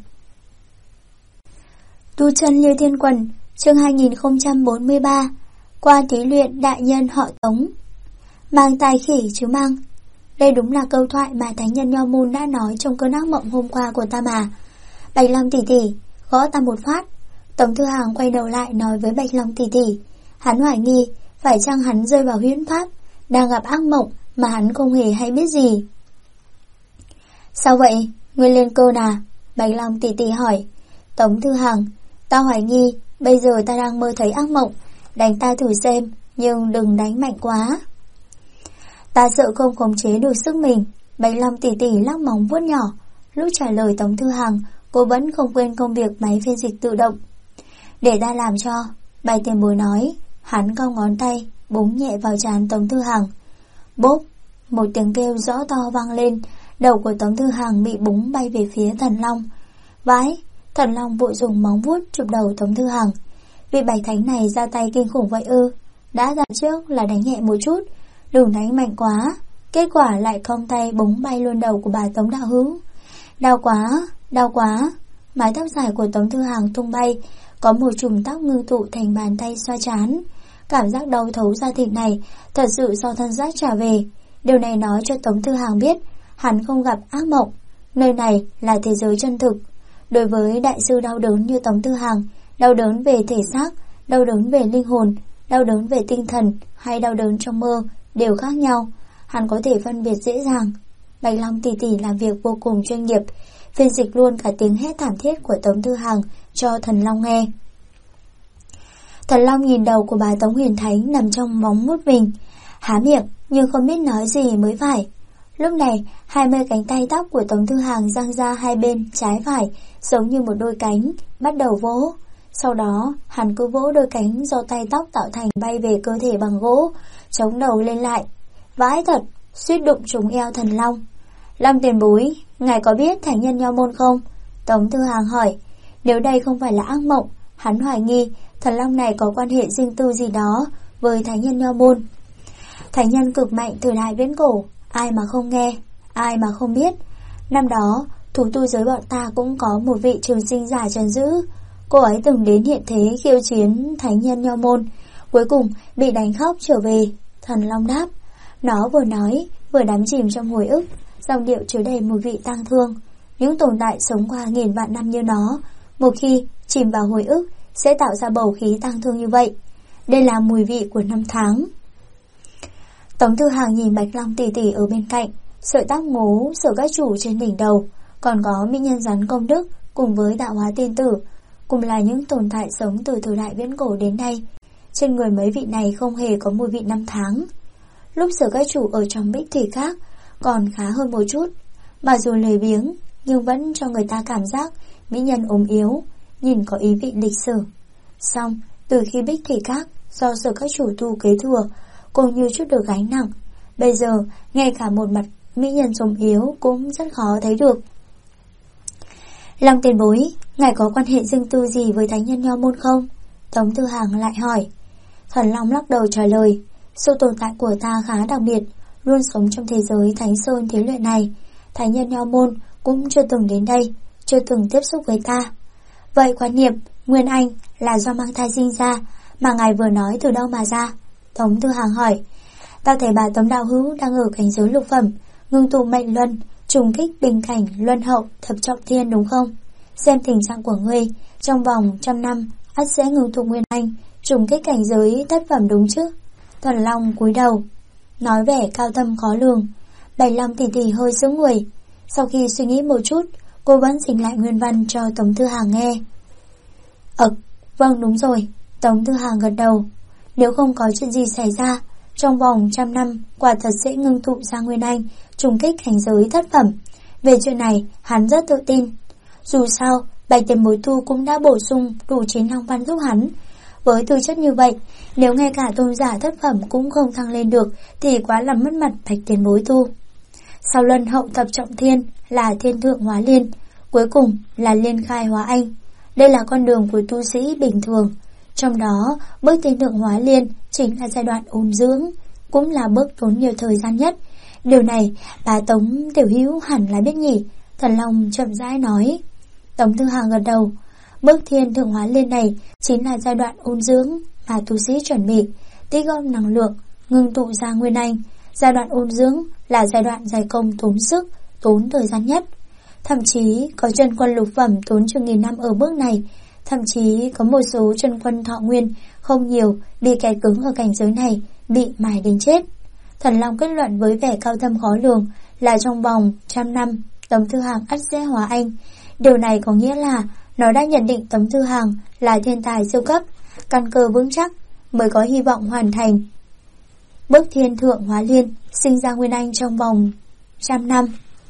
Tu chân như thiên quần, chương 2043, qua thí luyện đại nhân họ Tống. Mang tai khỉ chứ mang. Đây đúng là câu thoại mà thánh nhân Nho Môn đã nói trong cơn ác mộng hôm qua của ta mà. Bạch Long tỷ tỷ, gõ ta một phát. Tống Thư Hàng quay đầu lại nói với Bạch Long tỷ tỷ. Hắn hoài nghi, phải chăng hắn rơi vào huyễn pháp, đang gặp ác mộng mà hắn không hề hay biết gì. Sao vậy? Nguyên lên cơ à? Bạch Long tỷ tỷ hỏi. Tống Thư Hàng, ta hoài nghi, bây giờ ta đang mơ thấy ác mộng, đánh ta thử xem, nhưng đừng đánh mạnh quá. Ta sợ không khống chế được sức mình. Bạch Long tỷ tỷ lắc móng vuốt nhỏ. Lúc trả lời Tống Thư Hàng, cô vẫn không quên công việc máy phiên dịch tự động. Để ta làm cho. Bạch tiền bối nói. Hắn cong ngón tay, búng nhẹ vào trán Tống Thư Hàng. Bốp, một tiếng kêu rõ to vang lên. Đầu của Tống Thư Hàng bị búng bay về phía Thần Long. Vãi, Thần Long vội dùng móng vuốt chụp đầu Tống Thư Hàng. Vị Bạch Thánh này ra tay kinh khủng vậy ư? Đã dặn trước là đánh nhẹ một chút, đừng đánh mạnh quá. Kết quả lại cong tay búng bay luôn đầu của bà Tống đạo hữu. Đau quá, đau quá. Mái tóc dài của Tống Thư Hàng tung bay, có một chùm tóc ngưng tụ thành bàn tay xoa trán. Cảm giác đau thấu da thịt này thật sự do thân giác trả về. Điều này nói cho Tống Thư Hàng biết hắn không gặp ác mộng. Nơi này là thế giới chân thực. Đối với đại sư đau đớn như Tống Thư Hàng, đau đớn về thể xác, đau đớn về linh hồn, đau đớn về tinh thần hay đau đớn trong mơ đều khác nhau. Hắn có thể phân biệt dễ dàng. Bạch Long tỷ tỷ làm việc vô cùng chuyên nghiệp, phiên dịch luôn cả tiếng hét thảm thiết của Tống Thư Hàng cho Thần Long nghe. Thần Long nhìn đầu của bà Tống Huyền Thánh nằm trong móng vuốt mình, há miệng nhưng không biết nói gì mới phải. Lúc này, 20 cánh tay tóc của Tống Thư Hàng dang ra hai bên trái phải, giống như một đôi cánh, bắt đầu vỗ. Sau đó, hắn cứ vỗ đôi cánh do tay tóc tạo thành bay về cơ thể bằng gỗ, chống đầu lên lại. Vãi thật, suýt đụng trúng eo Thần Long. Long tiền bối, ngài có biết thánh nhân Nho Môn không? Tống Thư Hàng hỏi. Nếu đây không phải là ác mộng, hắn hoài nghi Thần Long này có quan hệ riêng tư gì đó với thánh nhân Nho Môn. Thánh nhân cực mạnh thời đại viễn cổ, ai mà không nghe, ai mà không biết. Năm đó, thủ tu giới bọn ta cũng có một vị trường sinh giả trấn giữ. Cô ấy từng đến hiện thế khiêu chiến thánh nhân Nho Môn, cuối cùng bị đánh khóc trở về. Thần Long đáp. Nó vừa nói, vừa đắm chìm trong hồi ức, giọng điệu chứa đầy mùi vị tang thương. Những tồn tại sống qua nghìn vạn năm như nó, một khi chìm vào hồi ức, sẽ tạo ra bầu khí tang thương như vậy. Đây là mùi vị của năm tháng. Tống Thư Hàng nhìn Bạch Long tỷ tỷ ở bên cạnh, sợi tóc ngố Sở các chủ trên đỉnh đầu, còn có mỹ nhân rắn công đức cùng với tạo hóa tiên tử, cùng là những tồn tại sống từ thời đại viễn cổ đến nay. Trên người mấy vị này không hề có mùi vị năm tháng. lúc Sở Các Chủ ở trong Bích Thủy Các còn khá hơn một chút. Mặc dù lười biếng nhưng vẫn cho người ta cảm giác mỹ nhân ốm yếu, nhìn có ý vị lịch sử. Xong, từ khi Bích Thủy Các do Sở Các Chủ tu kế thừa, cô như chút được gánh nặng. Bây giờ, ngay cả một mặt mỹ nhân ốm yếu cũng rất khó thấy được. Long tiền bối, ngài có quan hệ riêng tư gì với thánh nhân Nho Môn không? Tống Tư Hằng lại hỏi. Thần Long lắc đầu trả lời, sự tồn tại của ta khá đặc biệt, luôn sống trong thế giới Thánh Sơn Thí Luyện này. Thánh nhân Nho Môn cũng chưa từng đến đây, chưa từng tiếp xúc với ta. Vậy quan niệm Nguyên Anh là do mang thai sinh ra, mà ngài vừa nói từ đâu mà ra? Tống Tư Hằng hỏi. Ta thấy bà Tống đạo hữu đang ở cảnh giới lục phẩm, ngưng tụ mệnh luân, trùng kích bình cảnh luân hậu thập trọng thiên đúng không? Xem tình trạng của ngươi, trong vòng 100 năm ắt sẽ ngưng tụ Nguyên Anh, trùng kích cảnh giới thất phẩm đúng chứ? Thần Long cúi đầu, nói vẻ cao thâm khó lường. Bạch Long tỷ tỷ hơi sững người. Sau khi suy nghĩ một chút, cô vẫn trình lại nguyên văn cho Tống Tư Hằng nghe. Vâng đúng rồi. Tống Tư Hằng gật đầu. Nếu không có chuyện gì xảy ra, trong vòng 100 năm quả thật sẽ ngưng tụ ra Nguyên Anh, trùng kích cảnh giới thất phẩm. Về chuyện này, hắn rất tự tin. Dù sao, Bạch Tiền Bối tu cũng đã bổ sung đủ 9 long văn giúp hắn. Với tư chất như vậy, nếu ngay cả tôn giả thất phẩm cũng không thăng lên được thì quá làm mất mặt Bạch Tiền Bối tu. Sau luân hậu thập trọng thiên là thiên thượng hóa liên, cuối cùng là liên khai hóa anh. Đây là con đường của tu sĩ bình thường. Trong đó, bước thiên thượng hóa liên chính là giai đoạn ôn dưỡng, cũng là bước tốn nhiều thời gian nhất. Điều này bà Tống tiểu hữu hẳn là biết nhỉ? Thần Long chậm rãi nói. Tống Tư Hằng gật đầu. Bước thiên thượng hóa liên này chính là giai đoạn ôn dưỡng mà tu sĩ chuẩn bị, tích góp năng lượng, ngưng tụ ra Nguyên Anh. Giai đoạn ôn dưỡng là giai đoạn dày công tốn sức, tốn thời gian nhất. Thậm chí có chân quân lục phẩm tốn chừng nghìn năm ở bước này. Thậm chí có một số chân quân thọ nguyên không nhiều, bị kẹt cứng ở cảnh giới này, bị mài đến chết. Thần Long kết luận với vẻ cao thâm khó lường là trong vòng 100 năm Tống Tư Hằng ắt sẽ hóa anh. Điều này có nghĩa là nó đã nhận định Tống Tư Hằng là thiên tài siêu cấp, căn cơ vững chắc mới có hy vọng hoàn thành bước thiên thượng hóa liên, sinh ra Nguyên Anh trong vòng 100 năm.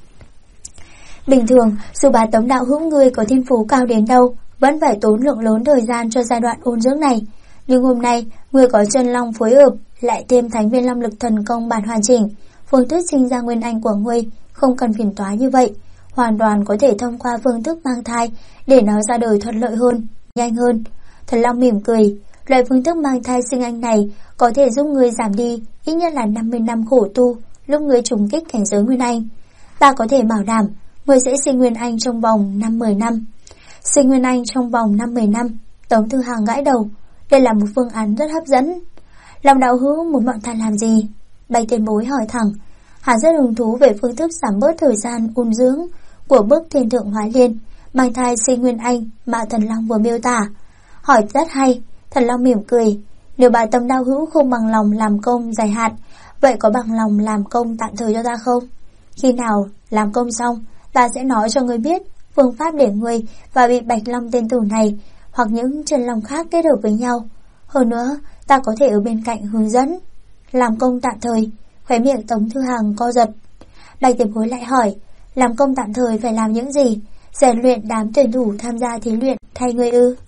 Bình thường, dù bà Tống đạo hữu ngươi có thiên phú cao đến đâu, vẫn phải tốn lượng lớn thời gian cho giai đoạn ôn dưỡng này. Nhưng hôm nay, ngươi có chân long phối hợp, lại thêm thánh viên long lực thần công bản hoàn chỉnh, phương thức sinh ra Nguyên Anh của ngươi không cần phiền toái như vậy, hoàn toàn có thể thông qua phương thức mang thai để nó ra đời thuận lợi hơn, nhanh hơn. Thần Long mỉm cười, loại phương thức mang thai sinh anh này có thể giúp ngươi giảm đi ít nhất là 50 năm khổ tu lúc ngươi trùng kích cảnh giới Nguyên Anh. Ta có thể bảo đảm ngươi sẽ sinh Nguyên Anh trong vòng 5-10 năm. Sinh Nguyên Anh trong vòng 5-10 năm. Tống Tư Hằng gãi đầu. Đây là một phương án rất hấp dẫn. Long đạo hữu muốn bọn ta làm gì? Bạch Tiền Bối hỏi thẳng. Hắn rất hứng thú về phương thức giảm bớt thời gian ôn dưỡng của bước thiên thượng hóa liên, mang thai sinh Nguyên Anh mà Thần Long vừa miêu tả. Hỏi rất hay. Thần Long mỉm cười. Nếu bà Tống đạo hữu không bằng lòng làm công dài hạn, vậy có bằng lòng làm công tạm thời cho ta không? Khi nào làm công xong, ta sẽ nói cho ngươi biết phương pháp để ngươi và vị Bạch Long tên tử này hoặc những chân long khác kết hợp với nhau. Hơn nữa, ta có thể ở bên cạnh hướng dẫn. Làm công tạm thời, khóe miệng Tống Tư Hằng co giật. Bạch Tiệp Hối lại hỏi, làm công tạm thời phải làm những gì? Rèn luyện đám tuyển thủ tham gia thí luyện thay ngươi ư?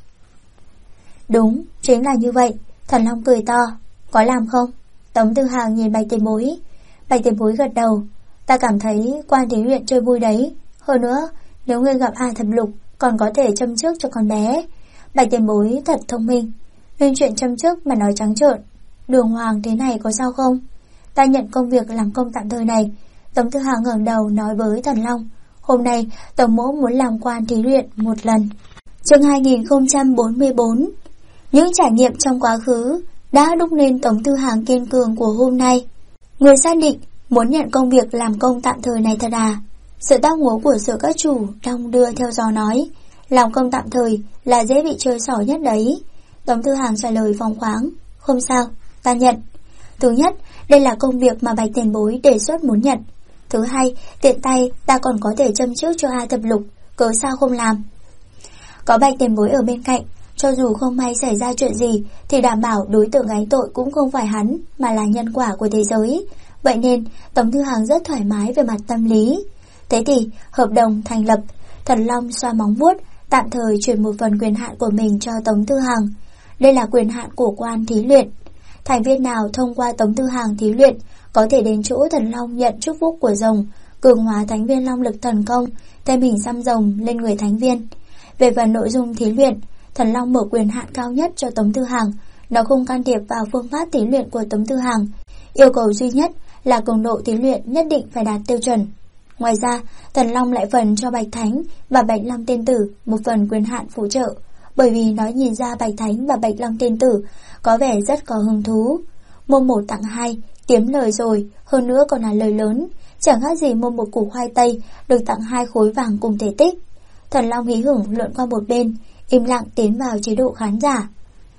Đúng, chính là như vậy. Thần Long cười to. Có làm không? Tống Tư Hằng nhìn Bạch Tiệp Hối. Bạch Tiệp Hối gật đầu. Ta cảm thấy quan thí luyện chơi vui đấy. Hơn nữa, nếu ngươi gặp A Thập Lục còn có thể châm trước cho con bé. Bạch Tiền Bối thật thông minh. Nên chuyện châm trước mà nói trắng trợn. Đường hoàng thế này có sao không? Ta nhận công việc làm công tạm thời này. Tống Tư Hằng ngẩng đầu nói với Thần Long. Hôm nay Tổng mẫu muốn làm quan thí luyện một lần. Chương 2044. Những trải nghiệm trong quá khứ đã đúc nên Tống Tư Hằng kiên cường của hôm nay. Người xác định muốn nhận công việc làm công tạm thời này thật à? Sự tác ngố của Sở Các Chủ đong đưa theo gió nói, làm công tạm thời là dễ bị chơi xỏ nhất đấy. Tống Tư Hằng trả lời phóng khoáng, không sao, ta nhận. Thứ nhất, đây là công việc mà Bạch Tiền Bối đề xuất muốn nhận. Thứ hai, tiện tay ta còn có thể châm trước cho A Thập Lục, cớ sao không làm? Có Bạch Tiền Bối ở bên cạnh, Cho dù không may xảy ra chuyện gì thì đảm bảo đối tượng gánh tội cũng không phải hắn, mà là nhân quả của thế giới. Vậy nên Tống Thư Hàng rất thoải mái về mặt tâm lý. Thế thì hợp đồng thành lập. Thần Long xoa móng vuốt, tạm thời chuyển một phần quyền hạn của mình cho Tống Thư Hàng. Đây là quyền hạn của quan thí luyện. Thành viên nào thông qua Tống Thư Hàng thí luyện có thể đến chỗ Thần Long nhận chúc phúc của rồng, cường hóa thánh viên long lực thần công, thêm hình xăm rồng lên người thánh viên. Về phần nội dung thí luyện, Thần Long mở quyền hạn cao nhất cho Tống Thư Hàng. Nó không can thiệp vào phương pháp thí luyện của Tống Thư Hàng. Yêu cầu duy nhất là cường độ thí luyện nhất định phải đạt tiêu chuẩn. Ngoài ra, Thần Long lại phần cho Bạch Thánh và Bạch Long Tiên Tử một phần quyền hạn phụ trợ, bởi vì nó nhìn ra Bạch Thánh và Bạch Long Tiên Tử có vẻ rất có hứng thú. Mua 1 tặng 2, kiếm lời rồi, hơn nữa còn là lời lớn, chẳng khác gì mua một củ khoai tây được tặng 2 khối vàng cùng thể tích. Thần Long hí hửng lượn qua một bên, im lặng tiến vào chế độ khán giả.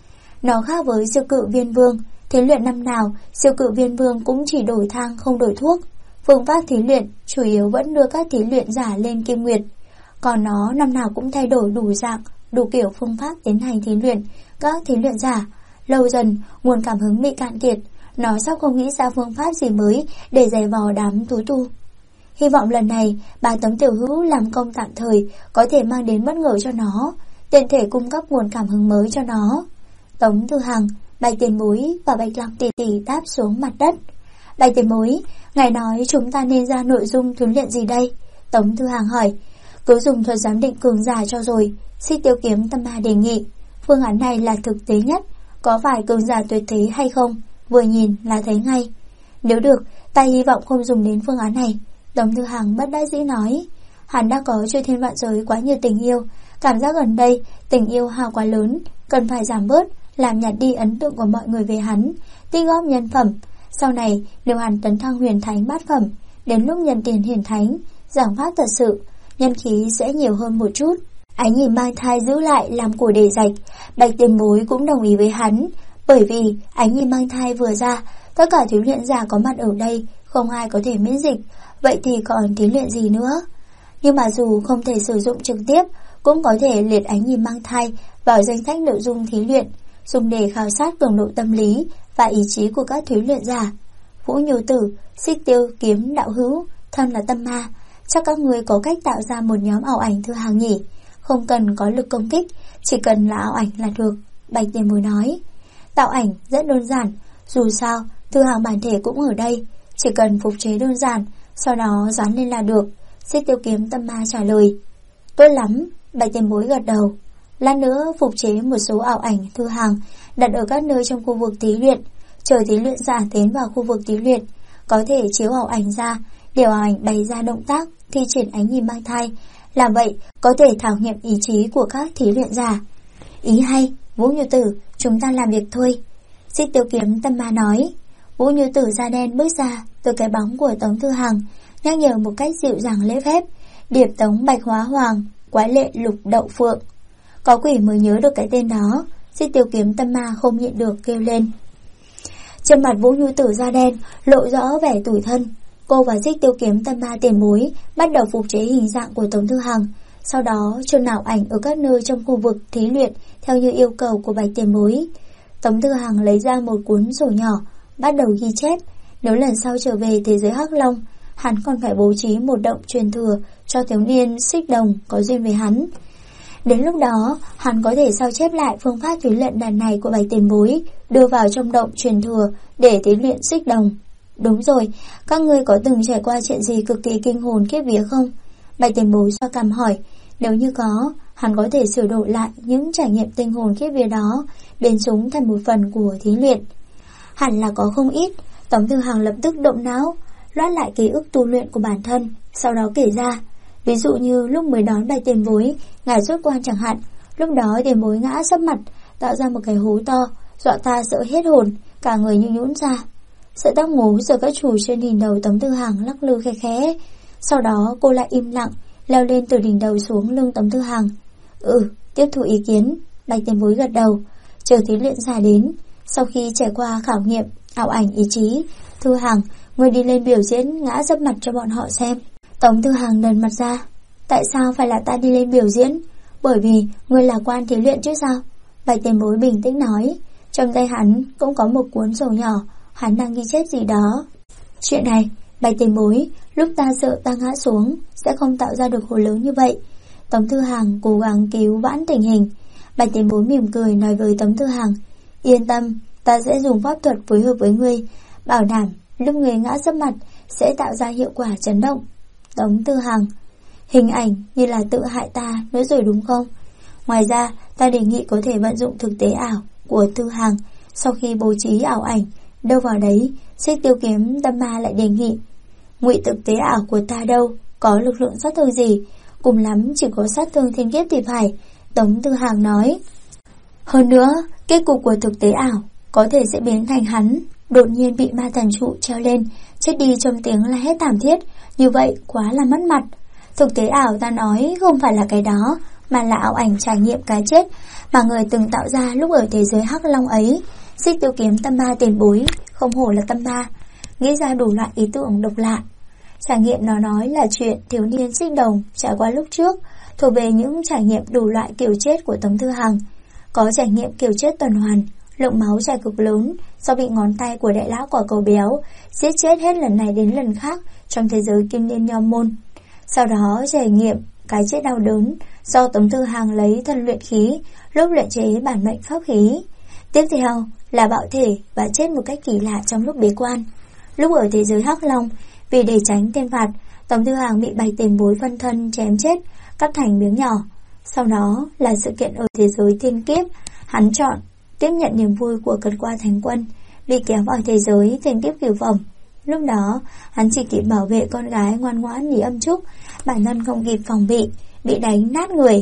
Nó khác với siêu cự viên vương, thí luyện năm nào siêu cự viên vương cũng chỉ đổi thang không đổi thuốc. Phương pháp thí luyện chủ yếu vẫn đưa các thí luyện giả lên Kim Nguyệt, còn nó năm nào cũng thay đổi đủ dạng, đủ kiểu phương pháp tiến hành thí luyện các thí luyện giả. Lâu dần, nguồn cảm hứng bị cạn kiệt, nó sắp không nghĩ ra phương pháp gì mới để giày vò đám thú tu. Hy vọng lần này bà Tống Tiểu Hữu làm công tạm thời có thể mang đến bất ngờ cho nó, tiện thể cung cấp nguồn cảm hứng mới cho nó. Tống Thư Hàng, Bạch Tiền Bối và Bạch Long tỷ tỷ đáp xuống mặt đất. Bạch Tiền Bối, ngài nói chúng ta nên ra nội dung thí luyện gì đây? Tống Thư Hàng hỏi. Cứ dùng thuật giám định cường giả cho rồi, Xích Tiêu Kiếm Tâm Ma đề nghị. Phương án này là thực tế nhất, có phải cường giả tuyệt thế hay không? Vừa nhìn là thấy ngay. Nếu được, ta hy vọng không dùng đến phương án này. Tống Thư Hàng bất đắc dĩ nói. Hắn đã có Chư Thiên Vạn Giới quá nhiều tình yêu, cảm giác gần đây tình yêu hao quá lớn, cần phải giảm bớt, làm nhạt đi ấn tượng của mọi người về hắn, tích góp nhân phẩm. Sau này nếu hắn tấn thăng huyền thánh bát phẩm, đến lúc nhân tiền hiển thánh, giảng pháp thật sự, nhân khí sẽ nhiều hơn một chút. Ánh nhìn mang thai giữ lại làm của để rạch. Bạch Tiền Bối cũng đồng ý với hắn, bởi vì ánh nhìn mang thai vừa ra, tất cả thí luyện giả có mặt ở đây không ai có thể miễn dịch, vậy thì còn thí luyện gì nữa? Nhưng mà dù không thể sử dụng trực tiếp, cũng có thể liệt ánh nhìn mang thai vào danh sách nội dung thí luyện, dùng để khảo sát cường độ tâm lý và ý chí của các thí luyện giả. Vũ Nhu Tử, Xích Tiêu Kiếm đạo hữu, thân là tâm ma, chắc các người có cách tạo ra một nhóm ảo ảnh Thư Hàng nhỉ? Không cần có lực công kích, chỉ cần là ảo ảnh là được. Bạch Tiền Bối nói. Tạo ảnh rất đơn giản, dù sao Thư Hàng bản thể cũng ở đây, chỉ cần phục chế đơn giản, sau đó dán lên là được. Xích Tiêu Kiếm Tâm Ma trả lời. Tốt lắm, Bạch Tiền Bối gật đầu. Lát nữa phục chế một số ảo ảnh Thư Hàng đặt ở các nơi trong khu vực thí luyện, chờ thí luyện giả tiến vào khu vực thí luyện, có thể chiếu ảo ảnh ra, điều ảo ảnh bày ra động tác thi triển ánh nhìn mang thai. Làm vậy có thể thảo nghiệm ý chí của các thí luyện giả. Ý hay, Vũ Nhu Tử, chúng ta làm việc thôi. Xích Tiêu Kiếm Tâm Ma nói. Vũ Nhu Tử da đen bước ra từ cái bóng của Tống Thư Hàng, nhắc nhở một cách dịu dàng lễ phép. Điệp Tống Bạch Hóa Hoàng, Quái Lệ Lục Đậu Phượng. Có quỷ mới nhớ được cái tên đó. Xích Tiêu Kiếm Tâm Ma không nhịn được kêu lên. Trên mặt Vũ Nhu Tử da đen lộ rõ vẻ tủi thân. Cô và Xích Tiêu Kiếm Tâm Ma Tiền Bối bắt đầu phục chế hình dạng của Tống Thư Hàng, sau đó chôn ảo ảnh ở các nơi trong khu vực thí luyện theo như yêu cầu của Bạch Tiền Bối. Tống Thư Hàng lấy ra một cuốn sổ nhỏ, bắt đầu ghi chép. Nếu lần sau trở về thế giới Hắc Long, hắn còn phải bố trí một động truyền thừa cho thiếu niên Xích Đồng có duyên với hắn. Đến lúc đó, hắn có thể sao chép lại phương pháp thí luyện lần này của Bạch Tiền Bối, đưa vào trong động truyền thừa để thí luyện Xích Đồng. Đúng rồi, các ngươi có từng trải qua chuyện gì cực kỳ kinh hồn khiếp vía không? Bạch Tiền Bối xoa cằm hỏi. Nếu như có, hắn có thể sửa đổi lại những trải nghiệm tinh hồn khiếp vía đó, biến chúng thành một phần của thí luyện. Hẳn là có không ít. Tống Thư Hàng lập tức động não, loát lại ký ức tu luyện của bản thân, sau đó kể ra. Ví dụ như lúc mới đón Bạch Tiền Bối, ngài xuất quan chẳng hạn. Lúc đó Tiền Bối ngã sấp mặt, tạo ra một cái hố to, dọa ta sợ hết hồn, cả người như nhũn ra. Sợi tóc ngố giờ các chủ trên đỉnh đầu Tống Thư Hàng lắc lư khe khẽ. Sau đó cô lại im lặng, leo lên từ đỉnh đầu xuống lưng Tống Thư Hàng. Tiếp thu ý kiến. Bạch Tiền Bối gật đầu. Chờ thí luyện giả đến, sau khi trải qua khảo nghiệm ảo ảnh ý chí, Thư Hàng, ngươi đi lên biểu diễn ngã sấp mặt cho bọn họ xem. Tống Thư Hàng đần mặt ra. Tại sao phải là ta đi lên biểu diễn? Bởi vì ngươi là quan thí luyện chứ sao? Bạch tiền bối bình tĩnh nói. Trong tay hắn cũng có một cuốn sổ nhỏ, hắn đang ghi chép gì đó. Chuyện này, Bạch tiền bối, lúc ta sợ ta ngã xuống sẽ không tạo ra được hố lớn như vậy. Tống Thư Hàng cố gắng cứu vãn tình hình. Bạch tiền bối mỉm cười nói với Tống Thư Hàng, yên tâm, ta sẽ dùng pháp thuật phối hợp với ngươi, bảo đảm lúc ngươi ngã sấp mặt sẽ tạo ra hiệu quả chấn động. Tống Thư Hàng, hình ảnh như là tự hại ta nữa rồi đúng không? Ngoài ra, ta đề nghị có thể vận dụng thực tế ảo của Thư Hàng. Sau khi bố trí ảo ảnh, đâu vào đấy, Xích Tiêu Kiếm Tâm Ma lại đề nghị, ngụy thực tế ảo của ta đâu có lực lượng sát thương gì, cùng lắm chỉ có sát thương thiên kiếp thì phải. Tống Thư Hàng nói. Hơn nữa, kết cục của thực tế ảo có thể sẽ biến thành hắn đột nhiên bị ma thần trụ treo lên, chết đi trong tiếng la hét thảm thiết, như vậy quá là mất mặt. Thực tế ảo ta nói không phải là cái đó, mà là ảo ảnh trải nghiệm cái chết mà người từng tạo ra lúc ở thế giới Hắc Long ấy. Xích Tiêu Kiếm Tâm Ma tiền bối không hổ là tâm ma, nghĩ ra đủ loại ý tưởng độc lạ. Trải nghiệm nó nói là chuyện thiếu niên Xích Đồng trải qua lúc trước, thuộc về những trải nghiệm đủ loại kiểu chết của Tống Thư Hàng. Có trải nghiệm kiểu chết tuần hoàn, lượng máu chảy cực lớn do bị ngón tay của đại lão quả cầu béo giết chết hết lần này đến lần khác trong thế giới Kim Liên Nho Môn. Sau đó trải nghiệm cái chết đau đớn do Tống Thư Hàng lấy thân luyện khí lúc luyện chế bản mệnh pháp khí. Tiếp theo là bạo thể và chết một cách kỳ lạ trong lúc bế quan. Lúc ở thế giới Hắc Long, vì để tránh thiên phạt, Tống Thư Hàng bị Bạch tiền bối phân thân chém chết, cắt thành miếng nhỏ. Sau đó là sự kiện ở thế giới thiên kiếp, hắn chọn tiếp nhận niềm vui của cật qua thánh quân, bị kéo vào thế giới thiên kiếp cửu phẩm. Lúc đó hắn chỉ kịp bảo vệ con gái ngoan ngoãn Lý Âm Trúc, bản thân không kịp phòng bị đánh nát người.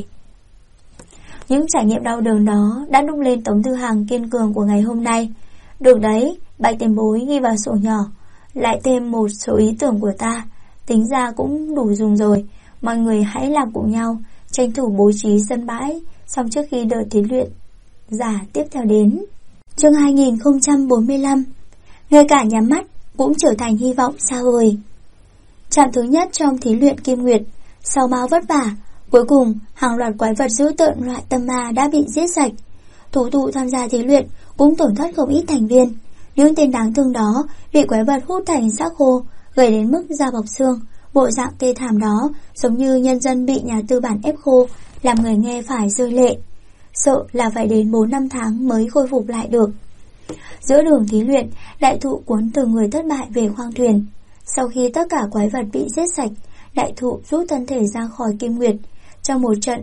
Những trải nghiệm đau đớn đó đã đúc lên Tống Thư Hàng kiên cường của ngày hôm nay. Được đấy, Bạch tiền bối ghi vào sổ nhỏ, lại thêm một số ý tưởng của ta, tính ra cũng đủ dùng rồi. Mọi người hãy làm cùng nhau, tranh thủ bố trí sân bãi, xong trước khi đợt thí luyện giả tiếp theo đến. Chương 2045, ngay cả nhắm mắt cũng trở thành hy vọng xa vời. Trạm thứ nhất trong thí luyện Kim Nguyệt, sau bao vất vả, cuối cùng hàng loạt quái vật dữ tợn loại tâm ma đã bị giết sạch. Thủ tụ tham gia thí luyện cũng tổn thất không ít thành viên. Những tên đáng thương đó bị quái vật hút thành xác khô, gầy đến mức da bọc xương. Bộ dạng tê thảm đó giống như nhân dân bị nhà tư bản ép khô, làm người nghe phải rơi lệ. Sợ là phải đến 4-5 tháng mới khôi phục lại được. Giữa đường thí luyện, đại thụ cuốn từ người thất bại về khoang thuyền. Sau khi tất cả quái vật bị giết sạch, đại thụ rút thân thể ra khỏi Kim Nguyệt. Trong một trận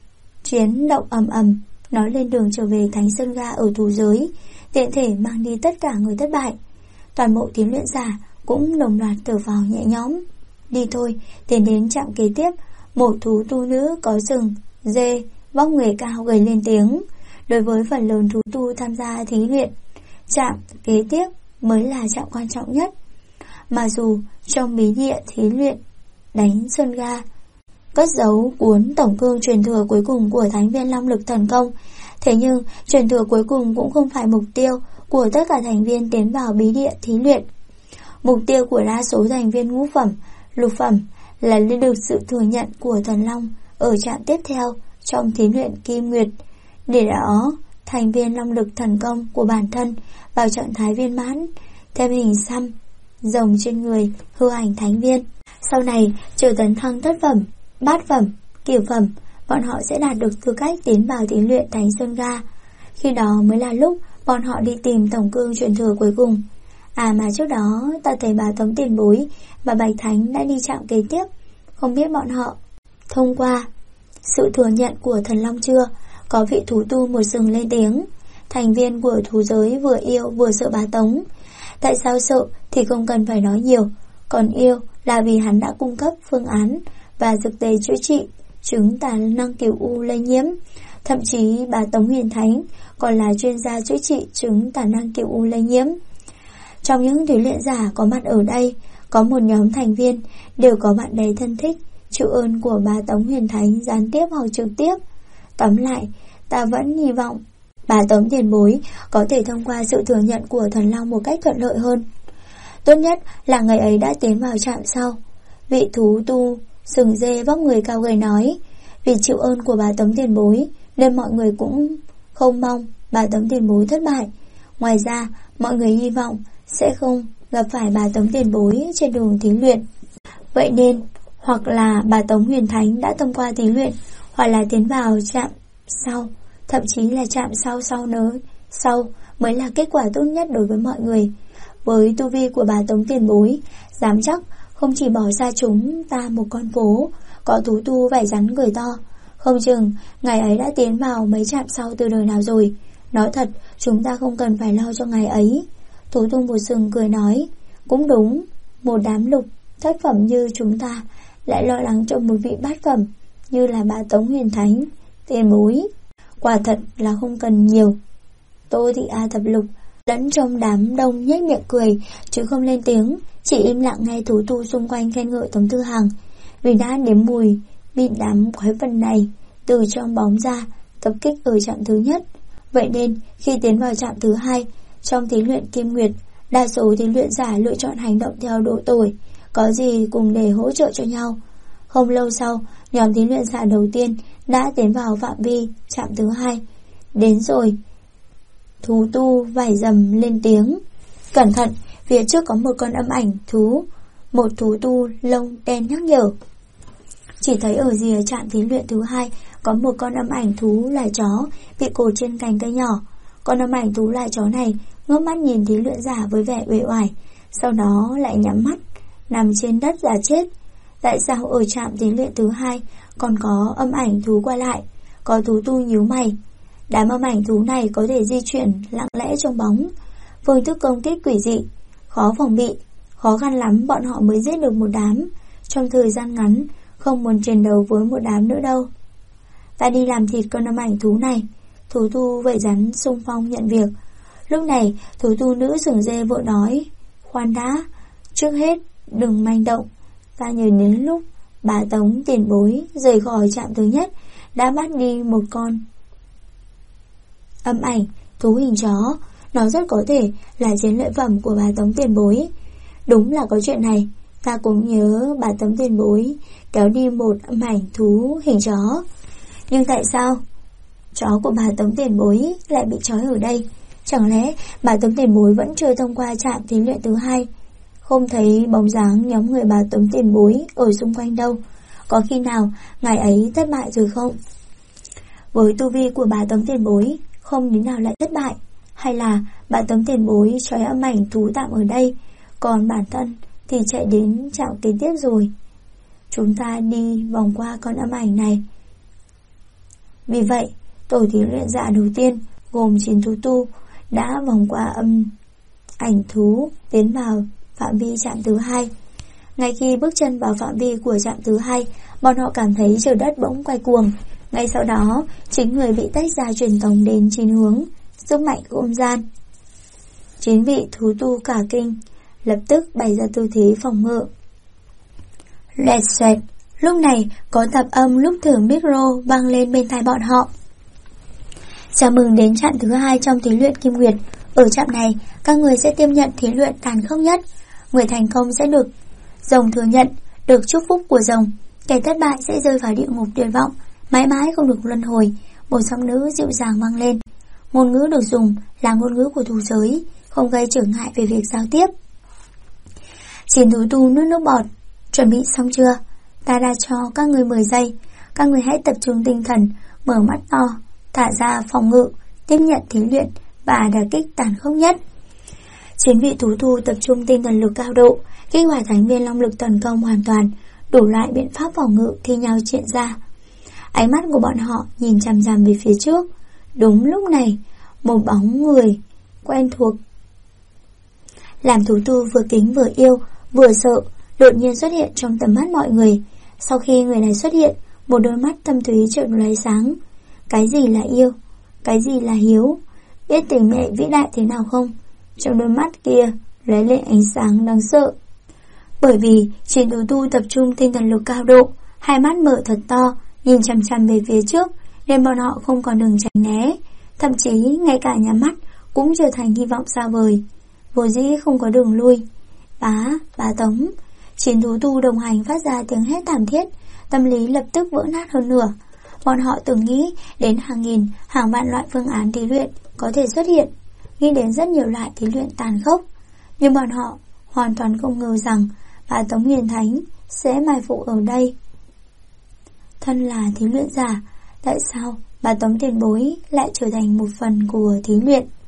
chiến động ầm ầm, nó lên đường trở về Thánh Sơn Ga ở thú giới, tiện thể mang đi tất cả người thất bại. Toàn bộ thí luyện giả cũng đồng loạt thở phào nhẹ nhõm. Đi thôi, tiến đến trạm kế tiếp. Một thú tu nữ có sừng, dê, vóc người cao gầy lên tiếng. Đối với phần lớn thú tu tham gia thí luyện, trạm kế tiếp mới là trạm quan trọng nhất. Mà dù trong bí địa thí luyện Đánh Sơn Ga cất giấu cuốn tổng cương truyền thừa cuối cùng của Thánh viên Long Lực Thần Công, thế nhưng truyền thừa cuối cùng cũng không phải mục tiêu của tất cả thành viên tiến vào bí địa thí luyện. Mục tiêu của đa số thành viên ngũ phẩm, lục phẩm là lấy được sự thừa nhận của Thần Long ở trạm tiếp theo trong thí luyện Kim Nguyệt. Để đó, thành viên Long Lực Thần Công của bản thân vào trạng thái viên mãn, thêm hình xăm rồng trên người hư ảnh thánh viên. Sau này trở tấn thăng thất phẩm, bát phẩm, cửu phẩm, bọn họ sẽ đạt được tư cách tiến vào thí luyện Thánh Sơn Ga. Khi đó mới là lúc bọn họ đi tìm tổng cương truyền thừa cuối cùng. À mà trước đó ta thấy bà Tống tiền bối và Bạch Thánh đã đi trạm kế tiếp, không biết bọn họ thông qua sự thừa nhận của Thần Long chưa? Có vị thú tu một sừng lên tiếng. Thành viên của thú giới vừa yêu vừa sợ bà Tống. Tại sao sợ thì không cần phải nói nhiều, còn yêu là vì hắn đã cung cấp phương án và dược tề chữa trị chứng tà năng cửu u lây nhiễm. Thậm chí bà Tống Huyền Thánh còn là chuyên gia chữa trị chứng tà năng cửu u lây nhiễm. Trong những thí luyện giả có mặt ở đây, có một nhóm thành viên đều có bạn bè thân thích chịu ơn của bà Tống Huyền Thánh gián tiếp hoặc trực tiếp. Tóm lại, ta vẫn hy vọng bà Tống tiền bối có thể thông qua sự thừa nhận của Thần Long một cách thuận lợi hơn. Tốt nhất là ngày ấy đã tiến vào trạm sau. Vị thú tu sừng dê vóc người cao gầy nói, vì chịu ơn của bà Tống tiền bối nên mọi người cũng không mong bà Tống tiền bối thất bại. Ngoài ra, mọi người hy vọng sẽ không gặp phải bà Tống tiền bối trên đường thí luyện. Vậy nên, hoặc là bà Tống Huyền Thánh đã thông qua thí luyện, hoặc là tiến vào trạm sau, thậm chí là trạm sau mới là kết quả tốt nhất đối với mọi người. Với tu vi của bà Tống tiền bối, dám chắc không chỉ bỏ ra chúng ta một con phố có thú tu vảy rắn người to, không chừng ngày ấy đã tiến vào mấy trạm sau từ đời nào rồi. Nói thật, chúng ta không cần phải lo cho ngày ấy. Thú tu một sừng cười nói, cũng đúng, một đám lục thất phẩm như chúng ta lại lo lắng cho một vị bát phẩm như là bà Tống Huyền Thánh tiền bối, quả thật là không cần nhiều. Tô Thị A Thập Lục lẫn trong đám đông nhếch miệng cười, chứ không lên tiếng, chỉ im lặng nghe thú tu xung quanh khen ngợi Tống Tư Hằng, vì đã nếm mùi bị đám quái vật này từ trong bóng ra tập kích ở trạm thứ nhất. Vậy nên khi tiến vào trạm thứ hai, trong thí luyện Kim Nguyệt, đa số thí luyện giả lựa chọn hành động theo độ tuổi, có gì cùng để hỗ trợ cho nhau. Không lâu sau, nhóm thí luyện giả đầu tiên đã tiến vào phạm vi trạm thứ hai. Đến rồi. Thú tu vải rầm lên tiếng, cẩn thận, phía trước có một con âm ảnh thú. Một thú tu lông đen nhắc nhở. Chỉ thấy ở rìa trạm thí luyện thứ hai có một con âm ảnh thú là chó bị cột trên cành cây nhỏ. Con âm ảnh thú là chó này ngước mắt nhìn thí luyện giả với vẻ uể oải, sau đó lại nhắm mắt nằm trên đất giả chết. Tại sao ở trạm thí luyện thứ hai còn có âm ảnh thú qua lại? Có thú tu nhíu mày. Đám âm ảnh thú này có thể di chuyển lặng lẽ trong bóng, phương thức công kích quỷ dị, khó phòng bị, khó khăn lắm bọn họ mới giết được một đám. Trong thời gian ngắn, không muốn chiến đấu với một đám nữa đâu. Ta đi làm thịt con âm ảnh thú này. Thú tu vảy rắn xung phong nhận việc. Lúc này, thú tu nữ sừng dê vội nói, khoan đã, trước hết đừng manh động. Ta nhớ đến lúc bà Tống tiền bối rời khỏi trạm thứ nhất đã bắt đi một con âm ảnh thú hình chó. Nó rất có thể là chiến lợi phẩm của bà Tống tiền bối. Đúng là có chuyện này. Ta cũng nhớ bà Tống tiền bối kéo đi một âm ảnh thú hình chó. Nhưng tại sao chó của bà Tống tiền bối lại bị trói ở đây? Chẳng lẽ bà Tống tiền bối vẫn chưa thông qua trạm thí luyện thứ hai? Không thấy bóng dáng nhóm người bà Tống tiền bối ở xung quanh đâu. Có khi nào ngày ấy thất bại rồi không? Với tu vi của bà Tống tiền bối, không đến nào lại thất bại. Hay là bà Tống tiền bối trói âm ảnh thú tạm ở đây, còn bản thân thì chạy đến trạm kế tiếp rồi. Chúng ta đi vòng qua con âm ảnh này. Vì vậy, tổ thí luyện giả đầu tiên gồm 9 thú tu đã vòng qua âm ảnh thú tiến vào phạm vi trạm thứ hai. Ngay khi bước chân vào phạm vi của trạm thứ hai, bọn họ cảm thấy trời đất bỗng quay cuồng. Ngay sau đó, chính người bị tách ra truyền tống đến 9 hướng, sức mạnh không gian. 9 vị thú tu cả kinh, lập tức bày ra tư thế phòng ngự. Lẹt xoẹt, lúc này có tạp âm lúc thử micro vang lên bên tai bọn họ. Chào mừng đến trạm thứ hai trong thí luyện Kim Nguyệt. Ở trạm này, các người sẽ tiếp nhận thí luyện tàn khốc nhất. Người thành công sẽ được rồng thừa nhận, được chúc phúc của rồng. Kẻ thất bại sẽ rơi vào địa ngục tuyệt vọng, mãi mãi không được luân hồi. Một giọng nữ dịu dàng vang lên. Ngôn ngữ được dùng là ngôn ngữ của thú giới, không gây trở ngại về việc giao tiếp. Chiến thú tu nuốt nước bọt. Chuẩn bị xong chưa? Ta đã cho các người 10 giây. Các người hãy tập trung tinh thần, mở mắt to, thả ra phòng ngự, tiếp nhận thí luyện và đả kích tàn khốc nhất. 9 vị thú tu tập trung tinh thần lực cao độ, kích hoạt thánh viên long lực tấn công hoàn toàn, đủ loại biện pháp phòng ngự thi nhau triển ra. Ánh mắt của bọn họ nhìn chằm chằm về phía trước. Đúng lúc này, một bóng người quen thuộc làm thú tu vừa kính vừa yêu vừa sợ đột nhiên xuất hiện trong tầm mắt mọi người. Sau khi người này xuất hiện, một đôi mắt thâm thúy chợt lóe sáng. Cái gì là yêu? Cái gì là hiếu? Biết tình mẹ vĩ đại thế nào không? Trong đôi mắt kia lóe lên ánh sáng đáng sợ. Bởi vì chiến thú tu tập trung tinh thần lực cao độ, hai mắt mở thật to, nhìn chằm chằm về phía trước, nên bọn họ không còn đường tránh né, thậm chí ngay cả nhắm mắt cũng trở thành hy vọng xa vời. Vô dĩ không có đường lui. Bá Tống. Chiến thú tu đồng hành phát ra tiếng hét thảm thiết, tâm lý lập tức vỡ nát hơn nửa. Bọn họ từng nghĩ đến hàng nghìn, hàng vạn loại phương án thí luyện có thể xuất hiện, nghĩ đến rất nhiều loại thí luyện tàn khốc. Nhưng bọn họ hoàn toàn không ngờ rằng bà Tống Huyền Thánh sẽ mai phục ở đây. Thân là thí luyện giả, tại sao bà Tống tiền bối lại trở thành một phần của thí luyện?